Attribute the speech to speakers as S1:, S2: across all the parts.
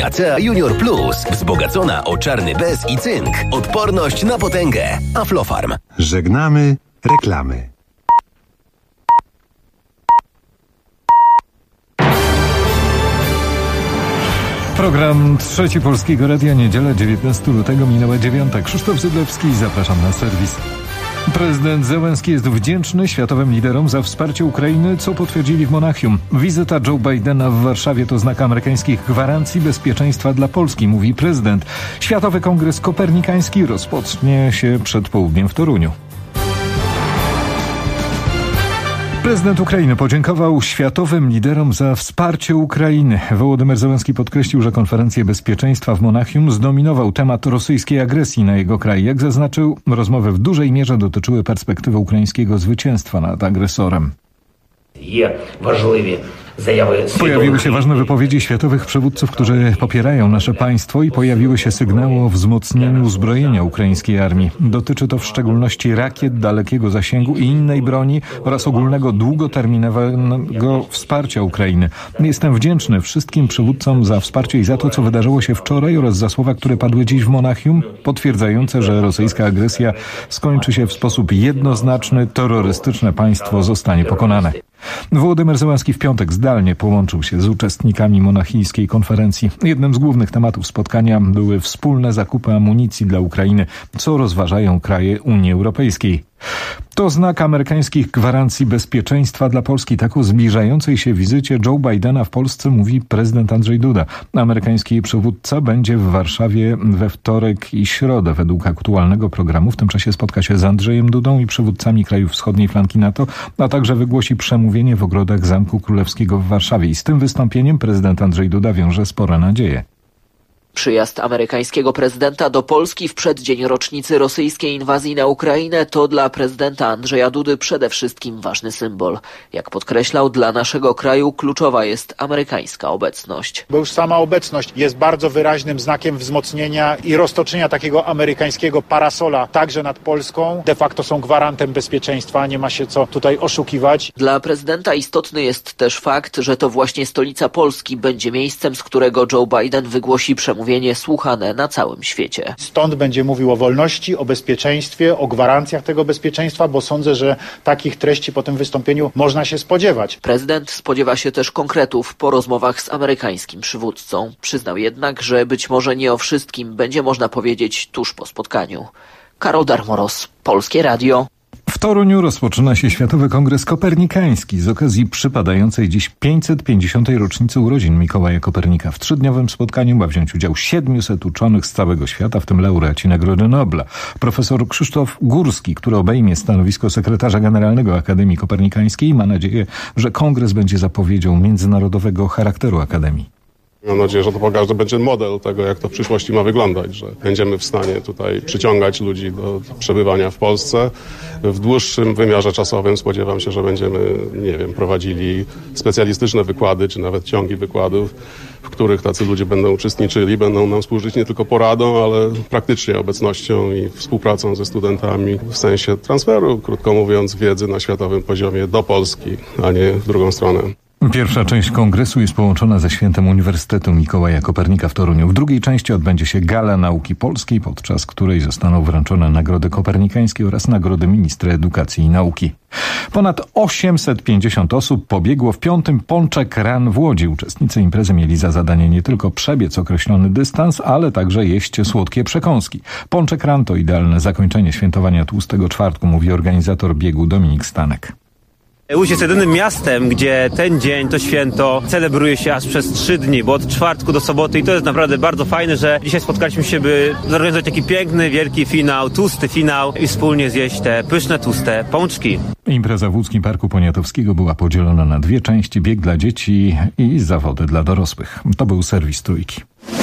S1: Nicea Junior Plus. Wzbogacona o czarny bez i cynk. Odporność na potęgę. Aflofarm.
S2: Żegnamy reklamy.
S3: Program Trzeci Polskiego Radia, niedziela 19 lutego, minęła 9. Krzysztof Zydlewski, zapraszam na serwis. Prezydent Zełenski jest wdzięczny światowym liderom za wsparcie Ukrainy, co potwierdzili w Monachium. Wizyta Joe Bidena w Warszawie to znak amerykańskich gwarancji bezpieczeństwa dla Polski, mówi prezydent. Światowy Kongres Kopernikański rozpocznie się przed południem w Toruniu. Prezydent Ukrainy podziękował światowym liderom za wsparcie Ukrainy. Wołodymyr Zełenski podkreślił, że konferencję bezpieczeństwa w Monachium zdominował temat rosyjskiej agresji na jego kraj. Jak zaznaczył, rozmowy w dużej mierze dotyczyły perspektywy ukraińskiego zwycięstwa nad agresorem. Pojawiły się ważne wypowiedzi światowych przywódców, którzy popierają nasze państwo i pojawiły się sygnały o wzmocnieniu uzbrojenia ukraińskiej armii. Dotyczy to w szczególności rakiet dalekiego zasięgu i innej broni oraz ogólnego długoterminowego wsparcia Ukrainy. Jestem wdzięczny wszystkim przywódcom za wsparcie i za to, co wydarzyło się wczoraj oraz za słowa, które padły dziś w Monachium, potwierdzające, że rosyjska agresja skończy się w sposób jednoznaczny, terrorystyczne państwo zostanie pokonane. Wołodymyr Zełenski w piątek zdalnie połączył się z uczestnikami monachijskiej konferencji. Jednym z głównych tematów spotkania były wspólne zakupy amunicji dla Ukrainy, co rozważają kraje Unii Europejskiej. To znak amerykańskich gwarancji bezpieczeństwa dla Polski. Tak o zbliżającej się wizycie Joe Bidena w Polsce mówi prezydent Andrzej Duda. Amerykański przywódca będzie w Warszawie we wtorek i środę. Według aktualnego programu w tym czasie spotka się z Andrzejem Dudą i przywódcami krajów wschodniej flanki NATO, a także wygłosi przemówienie w ogrodach Zamku Królewskiego w Warszawie. I z tym wystąpieniem prezydent Andrzej Duda wiąże spore nadzieje.
S4: Przyjazd amerykańskiego prezydenta do Polski w przeddzień rocznicy rosyjskiej inwazji na Ukrainę to dla prezydenta Andrzeja Dudy przede wszystkim ważny symbol. Jak podkreślał, dla naszego kraju kluczowa jest amerykańska obecność.
S5: Bo już sama obecność jest bardzo wyraźnym znakiem wzmocnienia i roztoczenia takiego amerykańskiego parasola także nad Polską. De facto są gwarantem bezpieczeństwa, nie ma się co tutaj oszukiwać.
S4: Dla prezydenta istotny jest też fakt, że to właśnie stolica Polski będzie miejscem, z którego Joe Biden wygłosi przemówienie słuchane na całym świecie.
S5: Stąd będzie mówił o wolności, o bezpieczeństwie, o gwarancjach tego bezpieczeństwa, bo sądzę, że takich treści po tym wystąpieniu można się spodziewać.
S4: Prezydent spodziewa się też konkretów po rozmowach z amerykańskim przywódcą. Przyznał jednak, że być może nie o wszystkim będzie można powiedzieć tuż po spotkaniu. Karol Darmoros, Polskie Radio.
S3: W Toruniu rozpoczyna się Światowy Kongres Kopernikański z okazji przypadającej dziś 550. rocznicy urodzin Mikołaja Kopernika. W trzydniowym spotkaniu ma wziąć udział 700 uczonych z całego świata, w tym laureaci Nagrody Nobla. Profesor Krzysztof Górski, który obejmie stanowisko sekretarza generalnego Akademii Kopernikańskiej, ma nadzieję, że kongres będzie zapowiedzią międzynarodowego charakteru Akademii.
S6: Mam nadzieję, że to pokaże, będzie model tego, jak to w przyszłości ma wyglądać, że będziemy w stanie tutaj przyciągać ludzi do przebywania w Polsce. W dłuższym wymiarze czasowym spodziewam się, że będziemy, prowadzili specjalistyczne wykłady, czy nawet ciągi wykładów, w których tacy ludzie będą uczestniczyli, będą nam służyć nie tylko poradą, ale praktycznie obecnością i współpracą ze studentami w sensie transferu, krótko mówiąc, wiedzy na światowym poziomie do Polski, a nie w drugą stronę.
S3: Pierwsza część kongresu jest połączona ze świętem Uniwersytetu Mikołaja Kopernika w Toruniu. W drugiej części odbędzie się Gala Nauki Polskiej, podczas której zostaną wręczone Nagrody Kopernikańskie oraz Nagrody Ministra Edukacji i Nauki. Ponad 850 osób pobiegło w 5. Pączek Run w Łodzi. Uczestnicy imprezy mieli za zadanie nie tylko przebiec określony dystans, ale także jeść słodkie przekąski. Pączek Run to idealne zakończenie świętowania Tłustego Czwartku, mówi organizator biegu Dominik Stanek.
S7: Łódź jest jedynym miastem, gdzie ten dzień, to święto celebruje się aż przez 3 dni, bo od czwartku do soboty i to jest naprawdę bardzo fajne, że dzisiaj spotkaliśmy się, by zorganizować taki piękny, wielki finał, tłusty finał i wspólnie zjeść te pyszne, tłuste pączki.
S3: Impreza w Łódzkim Parku Poniatowskiego była podzielona na 2 części, bieg dla dzieci i zawody dla dorosłych. To był serwis Trójki.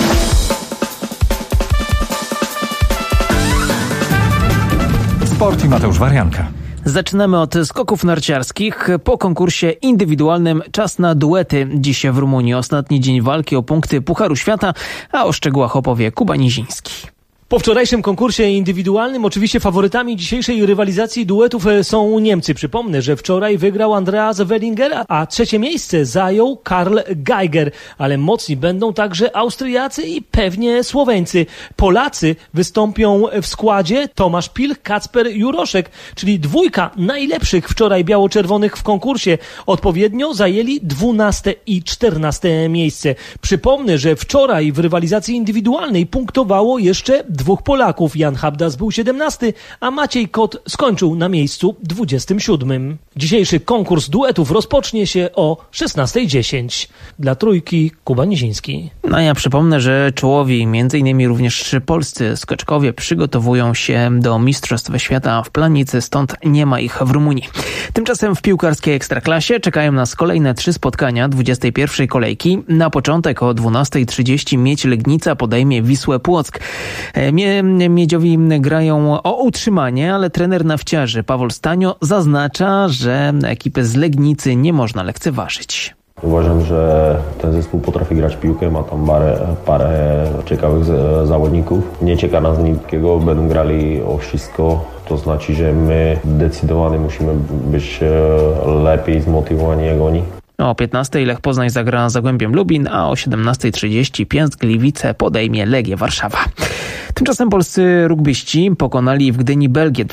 S3: Sport i Mateusz Warianka.
S8: Zaczynamy od skoków narciarskich. Po konkursie indywidualnym czas na duety. Dziś w Rumunii ostatni dzień walki o punkty Pucharu Świata, a o szczegółach opowie Kuba Niziński.
S9: Po wczorajszym konkursie indywidualnym oczywiście faworytami dzisiejszej rywalizacji duetów są Niemcy. Przypomnę, że wczoraj wygrał Andreas Wellinger, a trzecie miejsce zajął Karl Geiger. Ale mocni będą także Austriacy i pewnie Słoweńcy. Polacy wystąpią w składzie Tomasz Pilch, Kacper Juroszek, czyli dwójka najlepszych wczoraj biało-czerwonych w konkursie. Odpowiednio zajęli 12 i 14 miejsce. Przypomnę, że wczoraj w rywalizacji indywidualnej punktowało jeszcze dwóch Polaków. Jan Habdas był 17, a Maciej Kot skończył na miejscu 27. Dzisiejszy konkurs duetów rozpocznie się o 16:10. Dla Trójki Kuba Niziński.
S8: No ja przypomnę, że czołowi, m.in. również polscy skoczkowie przygotowują się do Mistrzostw Świata w Planicy, stąd nie ma ich w Rumunii. Tymczasem w piłkarskiej Ekstraklasie czekają nas kolejne 3 spotkania 21. kolejki. Na początek o 12:30 Miedź Legnica podejmie Wisłę Płock. Miedziowi grają o utrzymanie, ale trener nawciarzy Paweł Stanio zaznacza, że ekipy z Legnicy nie można lekceważyć.
S10: Uważam, że ten zespół potrafi grać piłkę, ma tam parę ciekawych zawodników. Nie czeka nas nikiego, będą grali o wszystko. To znaczy, że my zdecydowanie musimy być lepiej zmotywowani jak oni.
S8: O 15:00 Lech Poznań zagra z Zagłębiem Lubin, a o 17:30 Piast Gliwice podejmie Legię Warszawa. Tymczasem polscy rugbyści pokonali w Gdyni Belgię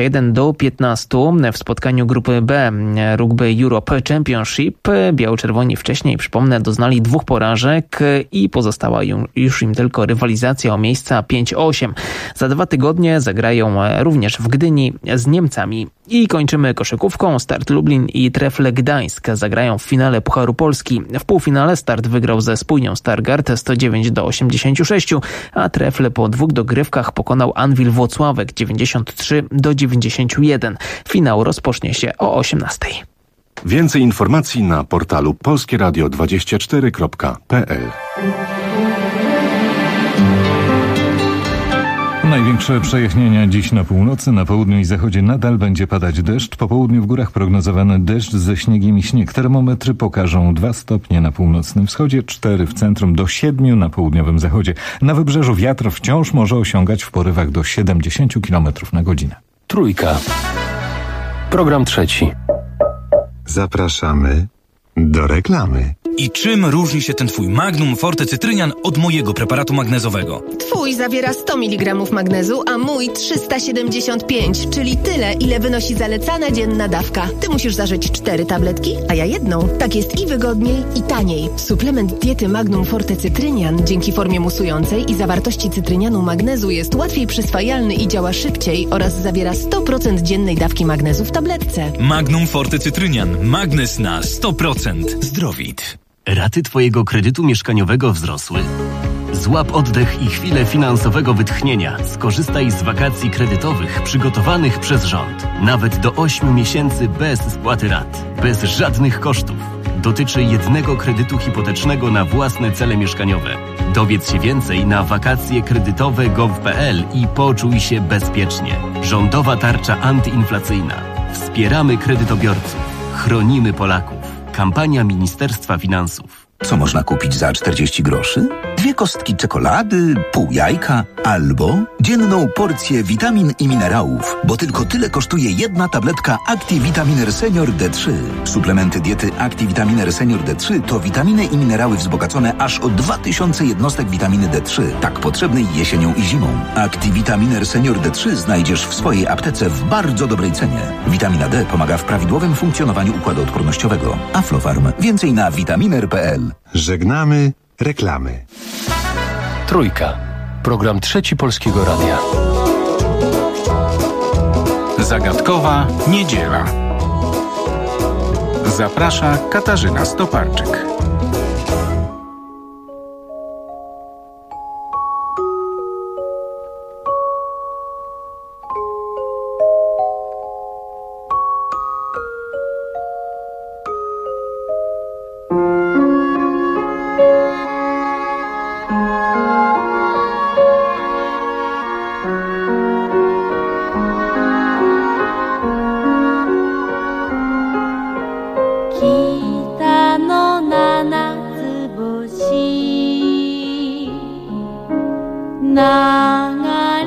S8: 21-15 w spotkaniu grupy B Rugby Europe Championship. Biało-czerwoni wcześniej, przypomnę, doznali 2 porażek i pozostała już im tylko rywalizacja o miejsca 5-8. Za 2 tygodnie zagrają również w Gdyni z Niemcami. I kończymy koszykówką. Start Lublin i Trefle Gdańsk zagrają w finale Pucharu Polski. W półfinale Start wygrał ze Spójnią Stargard 109-86, a Trefle po 2 dogrywkach pokonał Anwil Włocławek 93-91. Finał rozpocznie się o 18:00.
S2: Więcej informacji na portalu polskieradio24.pl.
S3: Największe przejaśnienia dziś na północy, na południu i zachodzie nadal będzie padać deszcz. Po południu w górach prognozowany deszcz ze śniegiem i śnieg. Termometry pokażą 2 stopnie na północnym wschodzie, 4 w centrum, do 7 na południowym zachodzie. Na wybrzeżu wiatr wciąż może osiągać w porywach do 70 km na godzinę.
S1: Trójka. Program trzeci.
S2: Zapraszamy do reklamy.
S11: I czym różni się ten twój Magnum Forte Cytrynian od mojego preparatu magnezowego?
S12: Twój zawiera 100 mg magnezu, a mój 375, czyli tyle, ile wynosi zalecana dzienna dawka. Ty musisz zażyć 4 tabletki, a ja 1. Tak jest i wygodniej, i taniej. Suplement diety Magnum Forte Cytrynian dzięki formie musującej i zawartości cytrynianu magnezu jest łatwiej przyswajalny i działa szybciej oraz zawiera 100% dziennej dawki magnezu w tabletce.
S11: Magnum Forte Cytrynian. Magnez na 100%. Zdrowit.
S1: Raty twojego kredytu mieszkaniowego wzrosły? Złap oddech i chwilę finansowego wytchnienia. Skorzystaj z wakacji kredytowych przygotowanych przez rząd. Nawet do 8 miesięcy bez spłaty rat. Bez żadnych kosztów. Dotyczy jednego kredytu hipotecznego na własne cele mieszkaniowe. Dowiedz się więcej na wakacjekredytowe.gov.pl i poczuj się bezpiecznie. Rządowa tarcza antyinflacyjna. Wspieramy kredytobiorców. Chronimy Polaków. Kampania Ministerstwa Finansów.
S13: Co można kupić za 40 groszy? 2 kostki czekolady, pół jajka albo dzienną porcję witamin i minerałów, bo tylko tyle kosztuje 1 tabletka ActiVitaminer Senior D3. Suplementy diety ActiVitaminer Senior D3 to witaminy i minerały wzbogacone aż o 2000 jednostek witaminy D3, tak potrzebnej jesienią i zimą. ActiVitaminer Senior D3 znajdziesz w swojej aptece w bardzo dobrej cenie. Witamina D pomaga w prawidłowym funkcjonowaniu układu odpornościowego. Aflofarm. Więcej na vitaminer.pl.
S2: Żegnamy reklamy.
S1: Trójka. Program trzeci Polskiego Radia.
S14: Zagadkowa niedziela. Zaprasza Katarzyna Stoparczyk.
S15: 나가리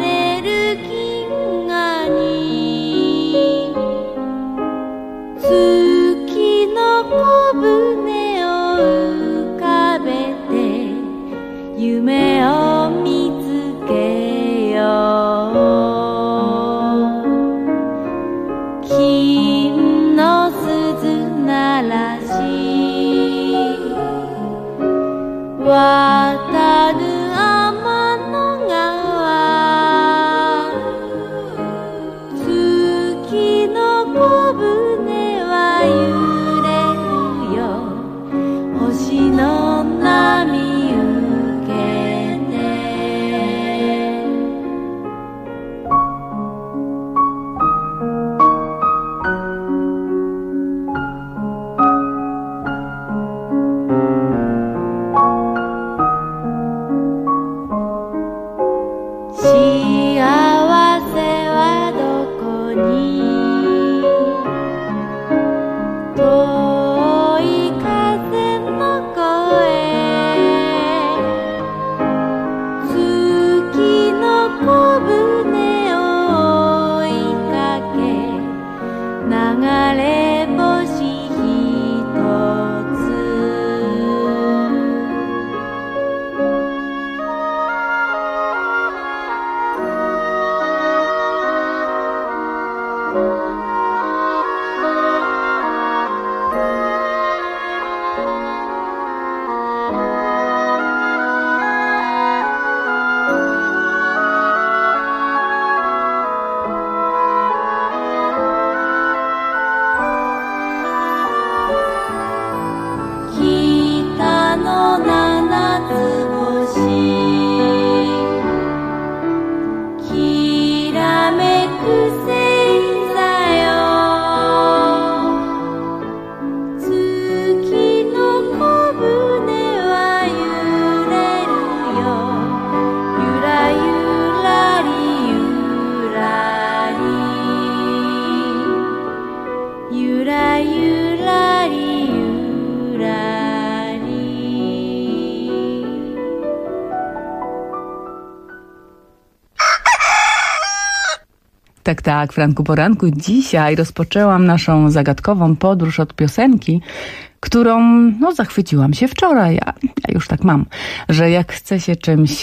S15: Tak, Franku Poranku. Dzisiaj rozpoczęłam naszą zagadkową podróż od piosenki, którą zachwyciłam się wczoraj. Ja już tak mam, że jak chcę się czymś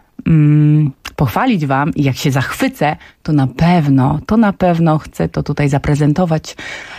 S15: pochwalić wam i jak się zachwycę, to na pewno chcę to tutaj zaprezentować.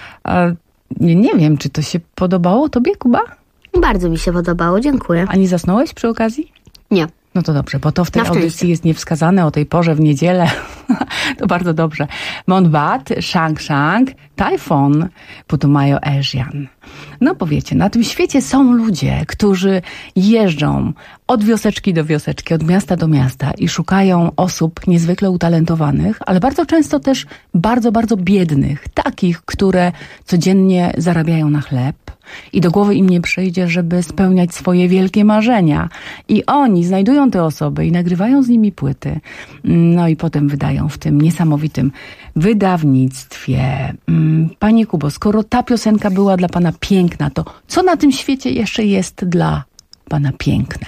S15: Nie wiem, czy to się podobało tobie, Kuba?
S16: Bardzo mi się podobało, dziękuję.
S15: A nie zasnąłeś przy okazji?
S16: Nie.
S15: No to dobrze, bo to w tej audycji jest niewskazane o tej porze w niedzielę. To bardzo dobrze. Monbat, Shang Shang, Typhoon, Putumayo Asian. No powiecie, na tym świecie są ludzie, którzy jeżdżą od wioseczki do wioseczki, od miasta do miasta i szukają osób niezwykle utalentowanych, ale bardzo często też bardzo, bardzo biednych. Takich, które codziennie zarabiają na chleb. I do głowy im nie przyjdzie, żeby spełniać swoje wielkie marzenia. I oni znajdują te osoby i nagrywają z nimi płyty. No i potem wydają w tym niesamowitym wydawnictwie. Panie Kubo, skoro ta piosenka była dla pana piękna, to co na tym świecie jeszcze jest dla pana piękne?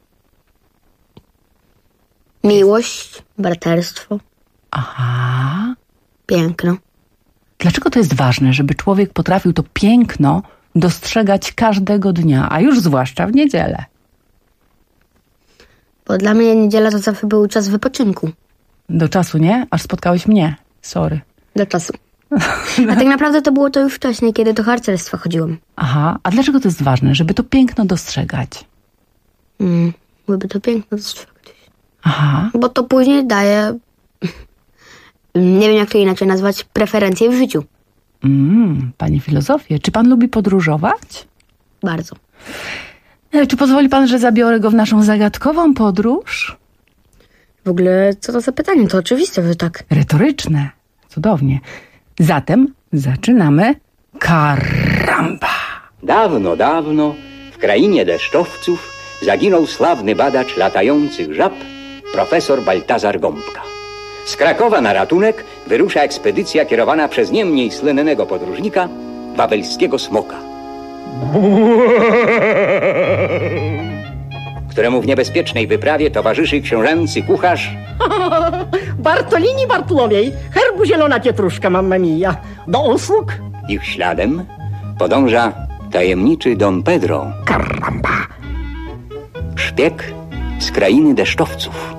S16: Miłość, braterstwo.
S15: Aha.
S16: Piękno.
S15: Dlaczego to jest ważne, żeby człowiek potrafił to piękno dostrzegać każdego dnia, a już zwłaszcza w niedzielę?
S16: Bo dla mnie niedziela to zawsze był czas wypoczynku.
S15: Do czasu, nie? Aż spotkałeś mnie. Sorry.
S16: Do czasu. A tak naprawdę to było to już wcześniej, kiedy do harcerstwa chodziłam.
S15: Aha, a dlaczego to jest ważne, żeby to piękno dostrzegać?
S16: Żeby to piękno dostrzegać.
S15: Aha.
S16: Bo to później daje, nie wiem jak to inaczej nazwać, preferencje w życiu.
S15: Pani filozofię. Czy pan lubi podróżować?
S16: Bardzo.
S15: Czy pozwoli pan, że zabiorę go w naszą zagadkową podróż?
S16: W ogóle, co to za pytanie? To oczywiste, że tak.
S15: Retoryczne. Cudownie. Zatem zaczynamy. Karamba!
S17: Dawno, dawno w krainie deszczowców zaginął sławny badacz latających żab, profesor Baltazar Gąbka. Z Krakowa na ratunek wyrusza ekspedycja kierowana przez nie mniej słynnego podróżnika, wawelskiego smoka, któremu w niebezpiecznej wyprawie towarzyszy książęcy kucharz
S18: Bartolini Bartłomiej, herbu zielona pietruszka, mamma mia. Do usług?
S17: Ich śladem podąża tajemniczy Don Pedro.
S18: Karamba!
S17: Szpieg z krainy deszczowców.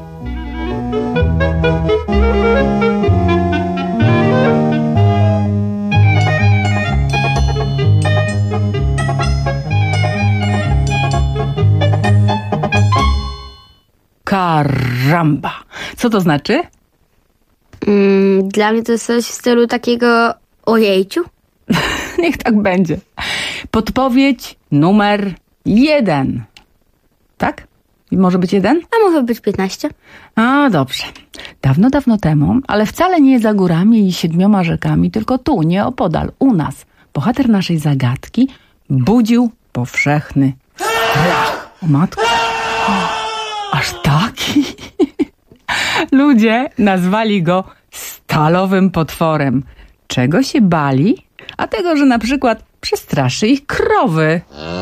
S15: Karamba. Co to znaczy?
S16: Dla mnie to jest coś w stylu takiego ojejciu.
S15: Niech tak będzie. Podpowiedź numer 1. Tak? Może być 1?
S16: A może być 15.
S15: A, dobrze. Dawno, dawno temu, ale wcale nie za górami i 7 rzekami, tylko tu, nieopodal, u nas, bohater naszej zagadki budził powszechny strach. O matko. Aż taki? Ludzie nazwali go stalowym potworem. Czego się bali? A tego, że na przykład przestraszy ich krowy.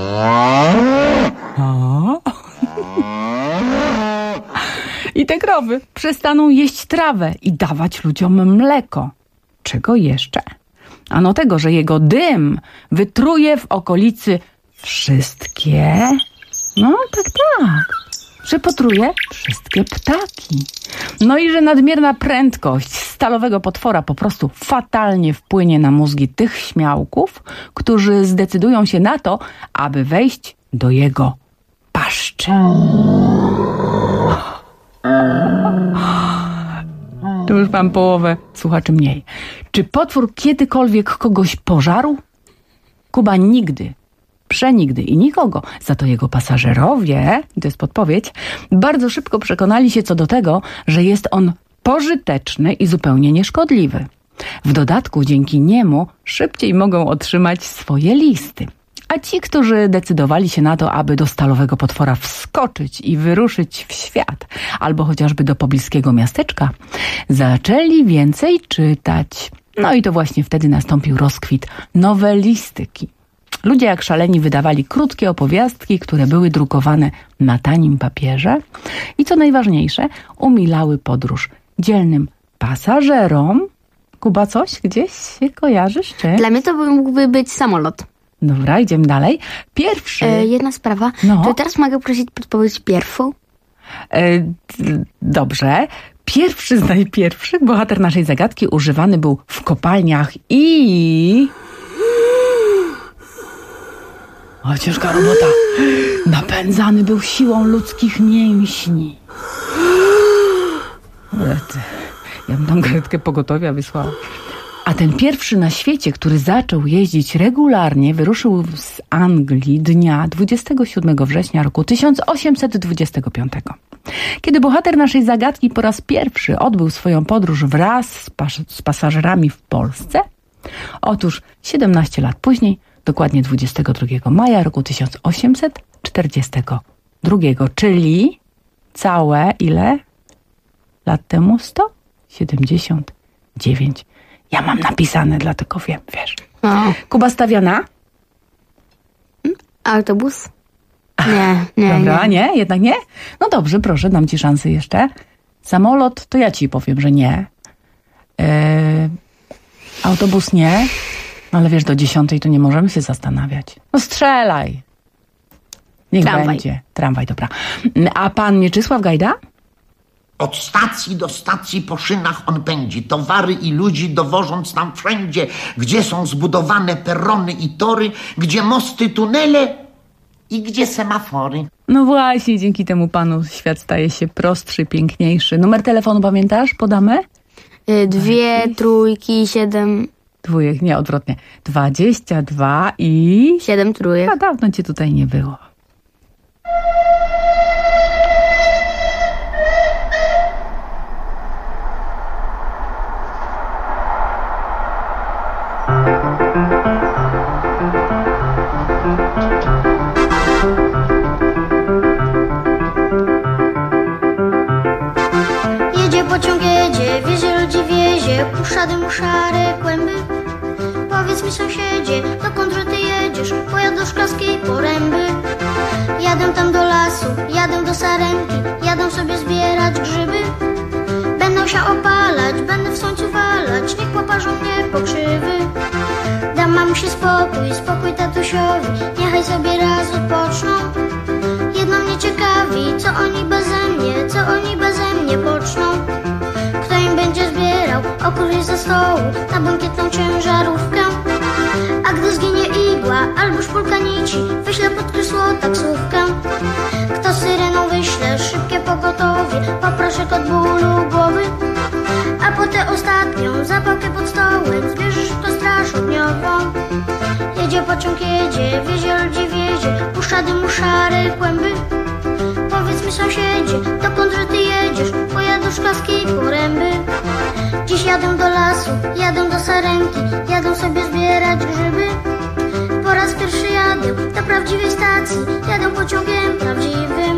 S15: I te krowy przestaną jeść trawę i dawać ludziom mleko. Czego jeszcze? Ano tego, że jego dym wytruje w okolicy wszystkie... No tak. Że potruje wszystkie ptaki. No i że nadmierna prędkość stalowego potwora po prostu fatalnie wpłynie na mózgi tych śmiałków, którzy zdecydują się na to, aby wejść do jego paszczy. To już mam połowę słuchaczy mniej. Czy potwór kiedykolwiek kogoś pożarł? Kuba nigdy. Przenigdy i nikogo. Za to jego pasażerowie, to jest podpowiedź, bardzo szybko przekonali się co do tego, że jest on pożyteczny i zupełnie nieszkodliwy. W dodatku dzięki niemu szybciej mogą otrzymać swoje listy. A ci, którzy decydowali się na to, aby do stalowego potwora wskoczyć i wyruszyć w świat, albo chociażby do pobliskiego miasteczka, zaczęli więcej czytać. No i to właśnie wtedy nastąpił rozkwit nowelistyki. Ludzie jak szaleni wydawali krótkie opowiastki, które były drukowane na tanim papierze i co najważniejsze, umilały podróż dzielnym pasażerom. Kuba, coś gdzieś się kojarzysz, czy?
S16: Dla mnie to mógłby być samolot.
S15: Dobra, idziemy dalej. Pierwszy...
S16: Jedna sprawa.
S15: No.
S16: To teraz mogę prosić podpowiedź pierwszą?
S15: Dobrze. Pierwszy z najpierwszych bohater naszej zagadki używany był w kopalniach i... O, ciężka robota. Napędzany był siłą ludzkich mięśni. Ja bym tam karetkę pogotowia wysłała. A ten pierwszy na świecie, który zaczął jeździć regularnie, wyruszył z Anglii dnia 27 września roku 1825. Kiedy bohater naszej zagadki po raz pierwszy odbył swoją podróż wraz z pasażerami w Polsce, otóż 17 lat później, dokładnie 22 maja roku 1842, czyli całe ile lat temu? 179. Ja mam napisane, dlatego wiem, wiesz. Kuba stawia na?
S16: Autobus? Nie.
S15: Dobra, nie? Jednak nie? No dobrze, proszę, dam ci szansę jeszcze. Samolot, to ja ci powiem, że nie. Autobus nie. Ale wiesz, do 10 to nie możemy się zastanawiać. No strzelaj. Niech
S16: Tramwaj.
S15: będzie. Tramwaj, dobra. A pan Mieczysław Gajda?
S19: Od stacji do stacji po szynach on pędzi, towary i ludzi dowożąc tam wszędzie, gdzie są zbudowane perrony i tory, gdzie mosty, tunele i gdzie semafory.
S15: No właśnie, dzięki temu panu świat staje się prostszy, piękniejszy. Numer telefonu pamiętasz? Podamy?
S16: 2, 3, 7...
S15: Dwójek, nie, odwrotnie. 22 i...
S16: 7 trójek.
S15: A dawno cię tutaj nie było.
S20: Jedzie pociąg, jedzie, wiezie ludzi, wiezie, puszcza dym, szare kłęby. Powiedz mi, sąsiedzie, dokąd ty jedziesz? Pojadę do Szklarskiej Poręby. Jadę tam do lasu, jadę do Sarenki, jadę sobie zbierać grzyby. Będę się opalać, będę w słońcu walać, niech poparzą mnie pokrzywy. Dam mamusi spokój tatusiowi, niechaj sobie raz odpoczną. Jedno mnie ciekawi, co oni beze mnie, co oni beze mnie poczną? Kto im będzie zbierał okruchy ze stołu na bankietną ciężarówkę? A gdy zginie igła albo szpulka nici, wyślę pod krzesło taksówkę. Kto syreną wyśle szybkie pogotowie, poproszę od bólu głowy. A potem ostatnią zapałkę pod stołem zbierze szybko straż ogniową. Jedzie pociąg, jedzie, wiezie ludzi, wiezie, puszcza dymu szare kłęby. Powiedz mi sąsiedzie, dokąd że ty jedziesz? Pojadę Szklarskiej Poręby. Dziś jadę do lasu, jadę do Sarenki, jadę sobie zbierać grzyby. Po raz pierwszy jadę do prawdziwej stacji, jadę pociągiem prawdziwym.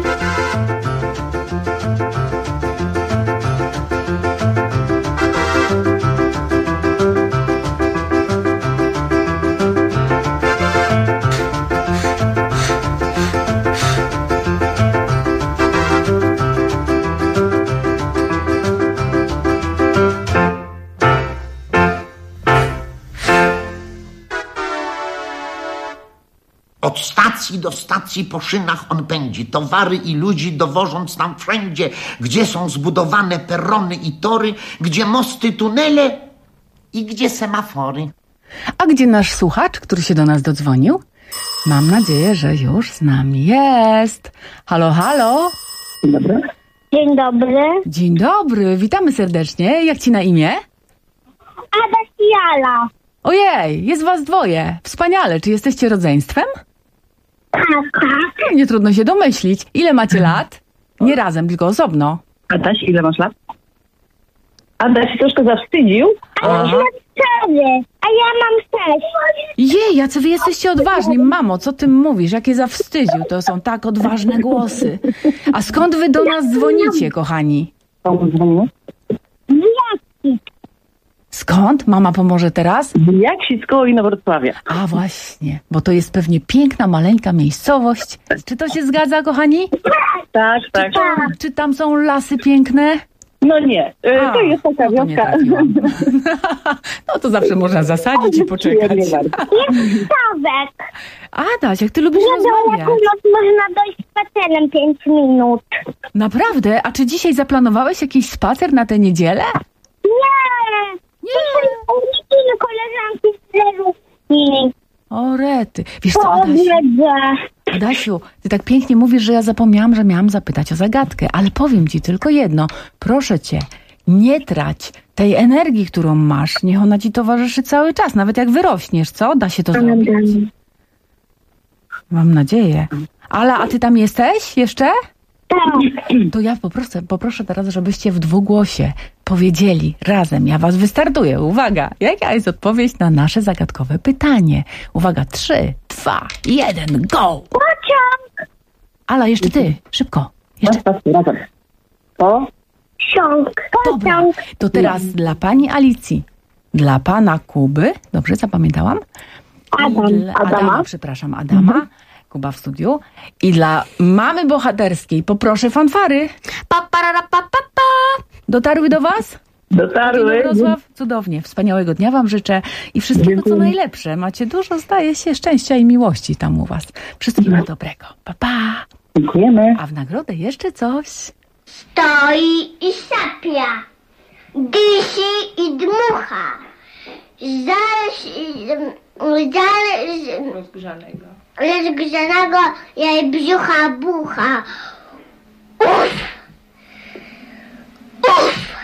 S19: Od stacji do stacji po szynach on pędzi, towary i ludzi dowożąc tam wszędzie, gdzie są zbudowane perrony i tory, gdzie mosty, tunele i gdzie semafory.
S15: A gdzie nasz słuchacz, który się do nas dodzwonił? Mam nadzieję, że już z nami jest. Halo, halo.
S21: Dzień dobry.
S20: Dzień dobry.
S15: Dzień dobry, witamy serdecznie. Jak ci na imię?
S20: Adaś i Ala.
S15: Ojej, jest was dwoje. Wspaniale. Czy jesteście rodzeństwem?
S20: Tak.
S15: Nie trudno się domyślić. Ile macie lat? Nie razem, tylko osobno.
S21: Adaś, ile masz lat? Adaś się troszkę zawstydził.
S20: Adaś ma 4, a ja mam 6.
S15: Jej, jacy wy jesteście odważni. Mamo, co ty mówisz? Jakie zawstydził? To są tak odważne głosy. A skąd wy do nas dzwonicie, kochani? Skąd? Mama pomoże teraz?
S21: Jaksic koło Inowrocławia.
S15: A właśnie, bo to jest pewnie piękna, maleńka miejscowość. Czy to się zgadza, kochani?
S21: Tak.
S15: Czy tam są lasy piękne?
S21: No nie, to jest taka wioska.
S15: No to zawsze można zasadzić i poczekać.
S20: Jest stawek.
S15: Adaś, jak ty lubisz rozmawiać.
S20: Można dojść spacerem 5 minut.
S15: Naprawdę? A czy dzisiaj zaplanowałeś jakiś spacer na tę niedzielę?
S20: Nie. Koleżanki z Lerówki.
S15: O rety. Wiesz co, Adasiu, ty tak pięknie mówisz, że ja zapomniałam, że miałam zapytać o zagadkę, ale powiem ci tylko jedno. Proszę cię, nie trać tej energii, którą masz. Niech ona ci towarzyszy cały czas, nawet jak wyrośniesz, co? Da się to zrobić? Mam nadzieję. Ala, a ty tam jesteś jeszcze?
S20: Tak.
S15: To ja poproszę teraz, żebyście w dwugłosie powiedzieli razem. Ja was wystartuję. Uwaga, jaka jest odpowiedź na nasze zagadkowe pytanie? Uwaga, 3, 2, 1, go!
S20: Pociąg!
S15: Ala, jeszcze ty, szybko. Jeszcze.
S20: Pociąg.
S15: Dobra, to teraz dla pani Alicji, dla pana Kuby, dobrze zapamiętałam? Adama. Kuba w studiu. I dla mamy bohaterskiej poproszę fanfary. Dotarły do was?
S21: Dotarły.
S15: Wrocław? Cudownie. Wspaniałego dnia wam życzę i wszystkiego co najlepsze. Macie dużo, zdaje się, szczęścia i miłości tam u was. Wszystkiego dobrego. Pa, pa.
S21: Dziękujemy.
S15: A w nagrodę jeszcze coś.
S20: Stoi i sapia. Dysi i dmucha. Rozgrzanego jej brzucha bucha. Uff! Uff!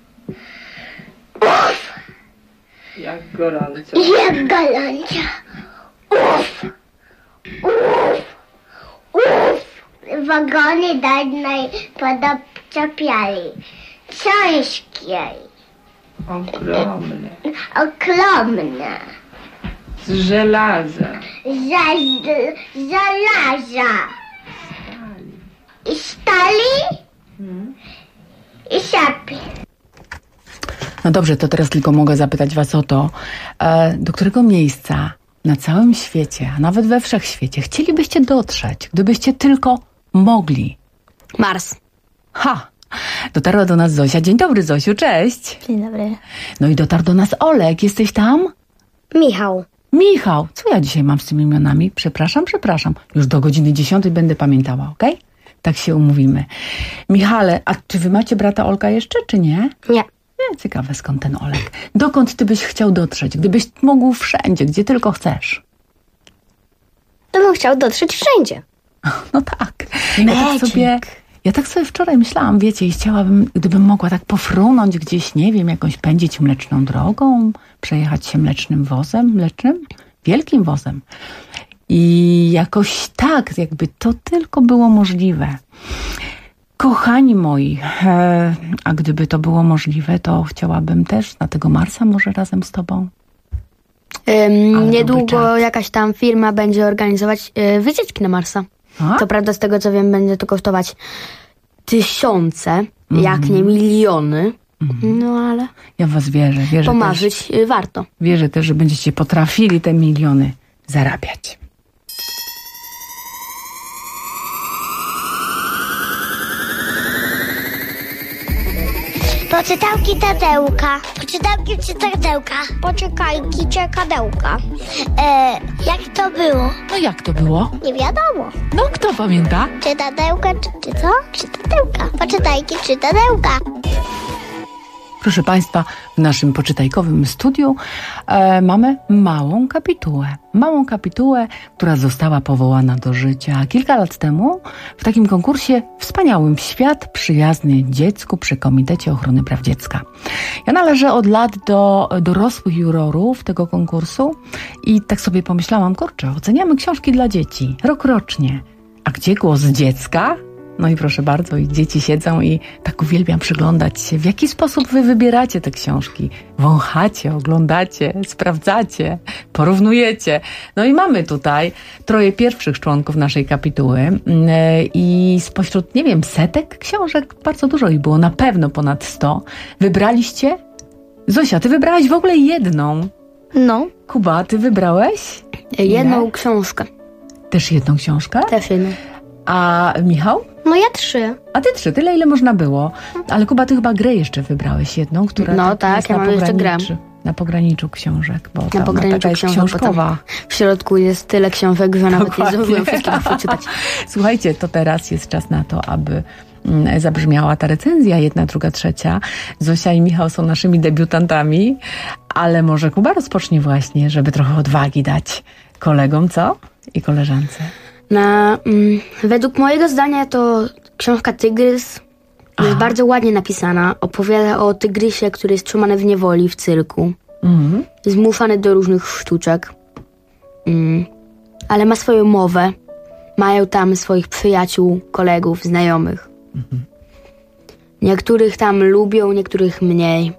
S20: Uff!
S21: Jak gorąco.
S20: Jak gorąco. Uff! Uff! Uff! Wagony dawnej podobczepiali. Ciężkiej.
S21: Ogromne.
S20: Ogromne.
S21: Z żelaza.
S20: Żelaza. I stali. I sapie.
S15: No dobrze, to teraz tylko mogę zapytać was o to, do którego miejsca na całym świecie, a nawet we wszechświecie chcielibyście dotrzeć, gdybyście tylko mogli?
S16: Mars.
S15: Ha! Dotarła do nas Zosia. Dzień dobry, Zosiu, cześć.
S16: Dzień dobry.
S15: No i dotarł do nas Olek. Jesteś tam?
S16: Michał.
S15: Co ja dzisiaj mam z tymi imionami? Przepraszam. Już do godziny 10 będę pamiętała, okej? Tak się umówimy. Michale, a czy wy macie brata Olka jeszcze, czy nie?
S16: Nie.
S15: Ciekawe, skąd ten Olek. Dokąd ty byś chciał dotrzeć? Gdybyś mógł wszędzie, gdzie tylko chcesz.
S16: To bym chciał dotrzeć wszędzie.
S15: No tak. Ja tak sobie wczoraj myślałam, wiecie, i chciałabym, gdybym mogła tak pofrunąć gdzieś, nie wiem, jakąś pędzić mleczną drogą, przejechać się mlecznym wozem, wielkim wozem. I jakoś tak, jakby to tylko było możliwe. Kochani moi, a gdyby to było możliwe, to chciałabym też na tego Marsa może razem z tobą.
S16: Niedługo jakaś tam firma będzie organizować wycieczki na Marsa. Co prawda, z tego co wiem, będzie to kosztować tysiące, jak nie miliony. No ale...
S15: Ja w was wierzę.
S16: Pomarzyć też, warto.
S15: Wierzę też, że będziecie potrafili te miliony zarabiać.
S20: Poczytałki Tadełka. Poczytałki Tadełka. Poczekajki Czekadełka. Jak to było?
S15: No jak to było?
S20: Nie wiadomo.
S15: No kto pamięta?
S20: Czy Tadełka, czy co? Czy Tadełka. Poczytajki czy Tadełka.
S15: Proszę Państwa, w naszym poczytajkowym studiu mamy małą kapitułę, która została powołana do życia kilka lat temu w takim konkursie wspaniałym Świat przyjazny dziecku przy Komitecie Ochrony Praw Dziecka. Ja należę od lat do dorosłych jurorów tego konkursu i tak sobie pomyślałam, kurczę, oceniamy książki dla dzieci, rokrocznie. A gdzie głos dziecka? No i proszę bardzo, i dzieci siedzą i tak uwielbiam przyglądać się, w jaki sposób wy wybieracie te książki. Wąchacie, oglądacie, sprawdzacie, porównujecie. No i mamy tutaj 3 pierwszych członków naszej kapituły i spośród, nie wiem, setek książek, bardzo dużo ich było, na pewno ponad 100. Wybraliście? Zosia, ty wybrałaś w ogóle jedną.
S16: No.
S15: Kuba, ty wybrałeś?
S16: Jedną książkę.
S15: Też jedną książkę?
S16: Też jedną.
S15: A Michał?
S16: No ja 3.
S15: A ty 3, tyle ile można było. Ale Kuba, ty chyba grę jeszcze wybrałeś jedną, która
S16: no tak, jest
S15: ja
S16: mam jeszcze grę.
S15: Na pograniczu książek, bo
S16: na pograniczu
S15: jest książkowa.
S16: W środku jest tyle książek, że nawet nie zdążyłem wszystkich przeczytać.
S15: Słuchajcie, to teraz jest czas na to, aby zabrzmiała ta recenzja, 1, 2, 3. Zosia i Michał są naszymi debiutantami, ale może Kuba rozpocznie właśnie, żeby trochę odwagi dać kolegom, co? I koleżance.
S16: Według mojego zdania to książka Tygrys jest bardzo ładnie napisana. Opowiada o tygrysie, który jest trzymany w niewoli w cyrku. Zmuszany do różnych sztuczek. Ale ma swoją mowę. Mają tam swoich przyjaciół, kolegów, znajomych. Niektórych tam lubią, niektórych mniej.